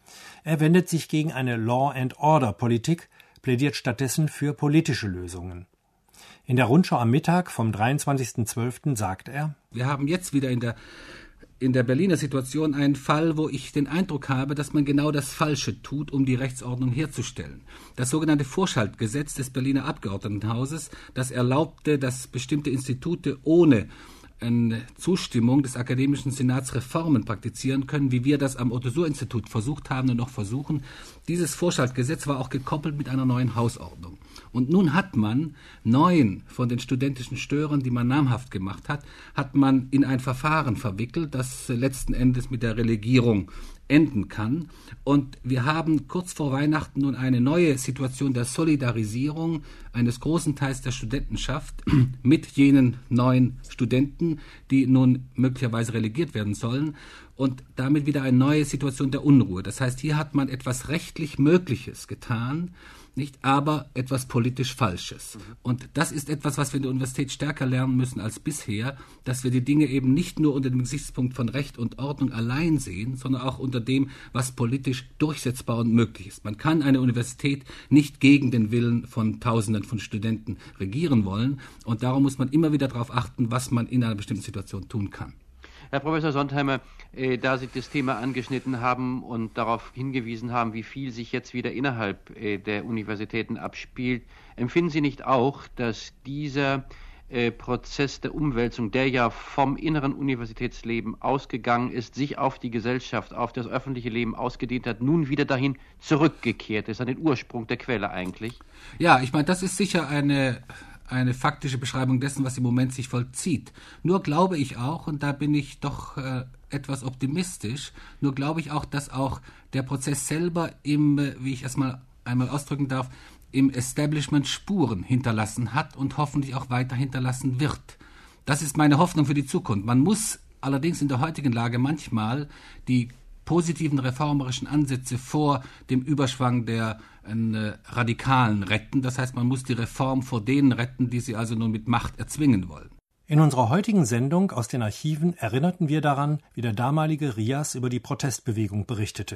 Er wendet sich gegen eine Law-and-Order-Politik, plädiert stattdessen für politische Lösungen. In der Rundschau am Mittag vom dreiundzwanzigsten zwölften sagt er: Wir haben jetzt wieder in der, in der Berliner Situation einen Fall, wo ich den Eindruck habe, dass man genau das Falsche tut, um die Rechtsordnung herzustellen. Das sogenannte Vorschaltgesetz des Berliner Abgeordnetenhauses, das erlaubte, dass bestimmte Institute ohne eine Zustimmung des Akademischen Senats Reformen praktizieren können, wie wir das am Otto-Suhr-Institut versucht haben und noch versuchen. Dieses Vorschaltgesetz war auch gekoppelt mit einer neuen Hausordnung. Und nun hat man neun von den studentischen Störern, die man namhaft gemacht hat, hat man in ein Verfahren verwickelt, das letzten Endes mit der Relegierung enden kann. Und wir haben kurz vor Weihnachten nun eine neue Situation der Solidarisierung eines großen Teils der Studentenschaft mit jenen neuen Studenten, die nun möglicherweise relegiert werden sollen, und damit wieder eine neue Situation der Unruhe. Das heißt, hier hat man etwas rechtlich Mögliches getan, nicht, aber etwas politisch Falsches. Und das ist etwas, was wir in der Universität stärker lernen müssen als bisher, dass wir die Dinge eben nicht nur unter dem Gesichtspunkt von Recht und Ordnung allein sehen, sondern auch unter dem, was politisch durchsetzbar und möglich ist. Man kann eine Universität nicht gegen den Willen von Tausenden von Studenten regieren wollen, und darum muss man immer wieder darauf achten, was man in einer bestimmten Situation tun kann. Herr Professor Sontheimer, äh, da Sie das Thema angeschnitten haben und darauf hingewiesen haben, wie viel sich jetzt wieder innerhalb äh, der Universitäten abspielt, empfinden Sie nicht auch, dass dieser äh, Prozess der Umwälzung, der ja vom inneren Universitätsleben ausgegangen ist, sich auf die Gesellschaft, auf das öffentliche Leben ausgedehnt hat, nun wieder dahin zurückgekehrt ist, an den Ursprung der Quelle eigentlich? Ja, ich meine, das ist sicher eine... eine faktische Beschreibung dessen, was im Moment sich vollzieht. Nur glaube ich auch, und da bin ich doch äh, etwas optimistisch, nur glaube ich auch, dass auch der Prozess selber im, äh, wie ich es mal einmal ausdrücken darf, im Establishment Spuren hinterlassen hat und hoffentlich auch weiter hinterlassen wird. Das ist meine Hoffnung für die Zukunft. Man muss allerdings in der heutigen Lage manchmal die positiven reformerischen Ansätze vor dem Überschwang der äh, Radikalen retten. Das heißt, man muss die Reform vor denen retten, die sie also nun mit Macht erzwingen wollen. In unserer heutigen Sendung aus den Archiven erinnerten wir daran, wie der damalige Rias über die Protestbewegung berichtete.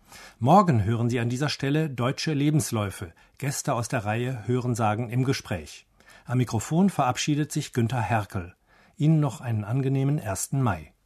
Morgen hören Sie an dieser Stelle Deutsche Lebensläufe, Gäste aus der Reihe Hörensagen im Gespräch. Am Mikrofon verabschiedet sich Günther Herkel. Ihnen noch einen angenehmen ersten Mai.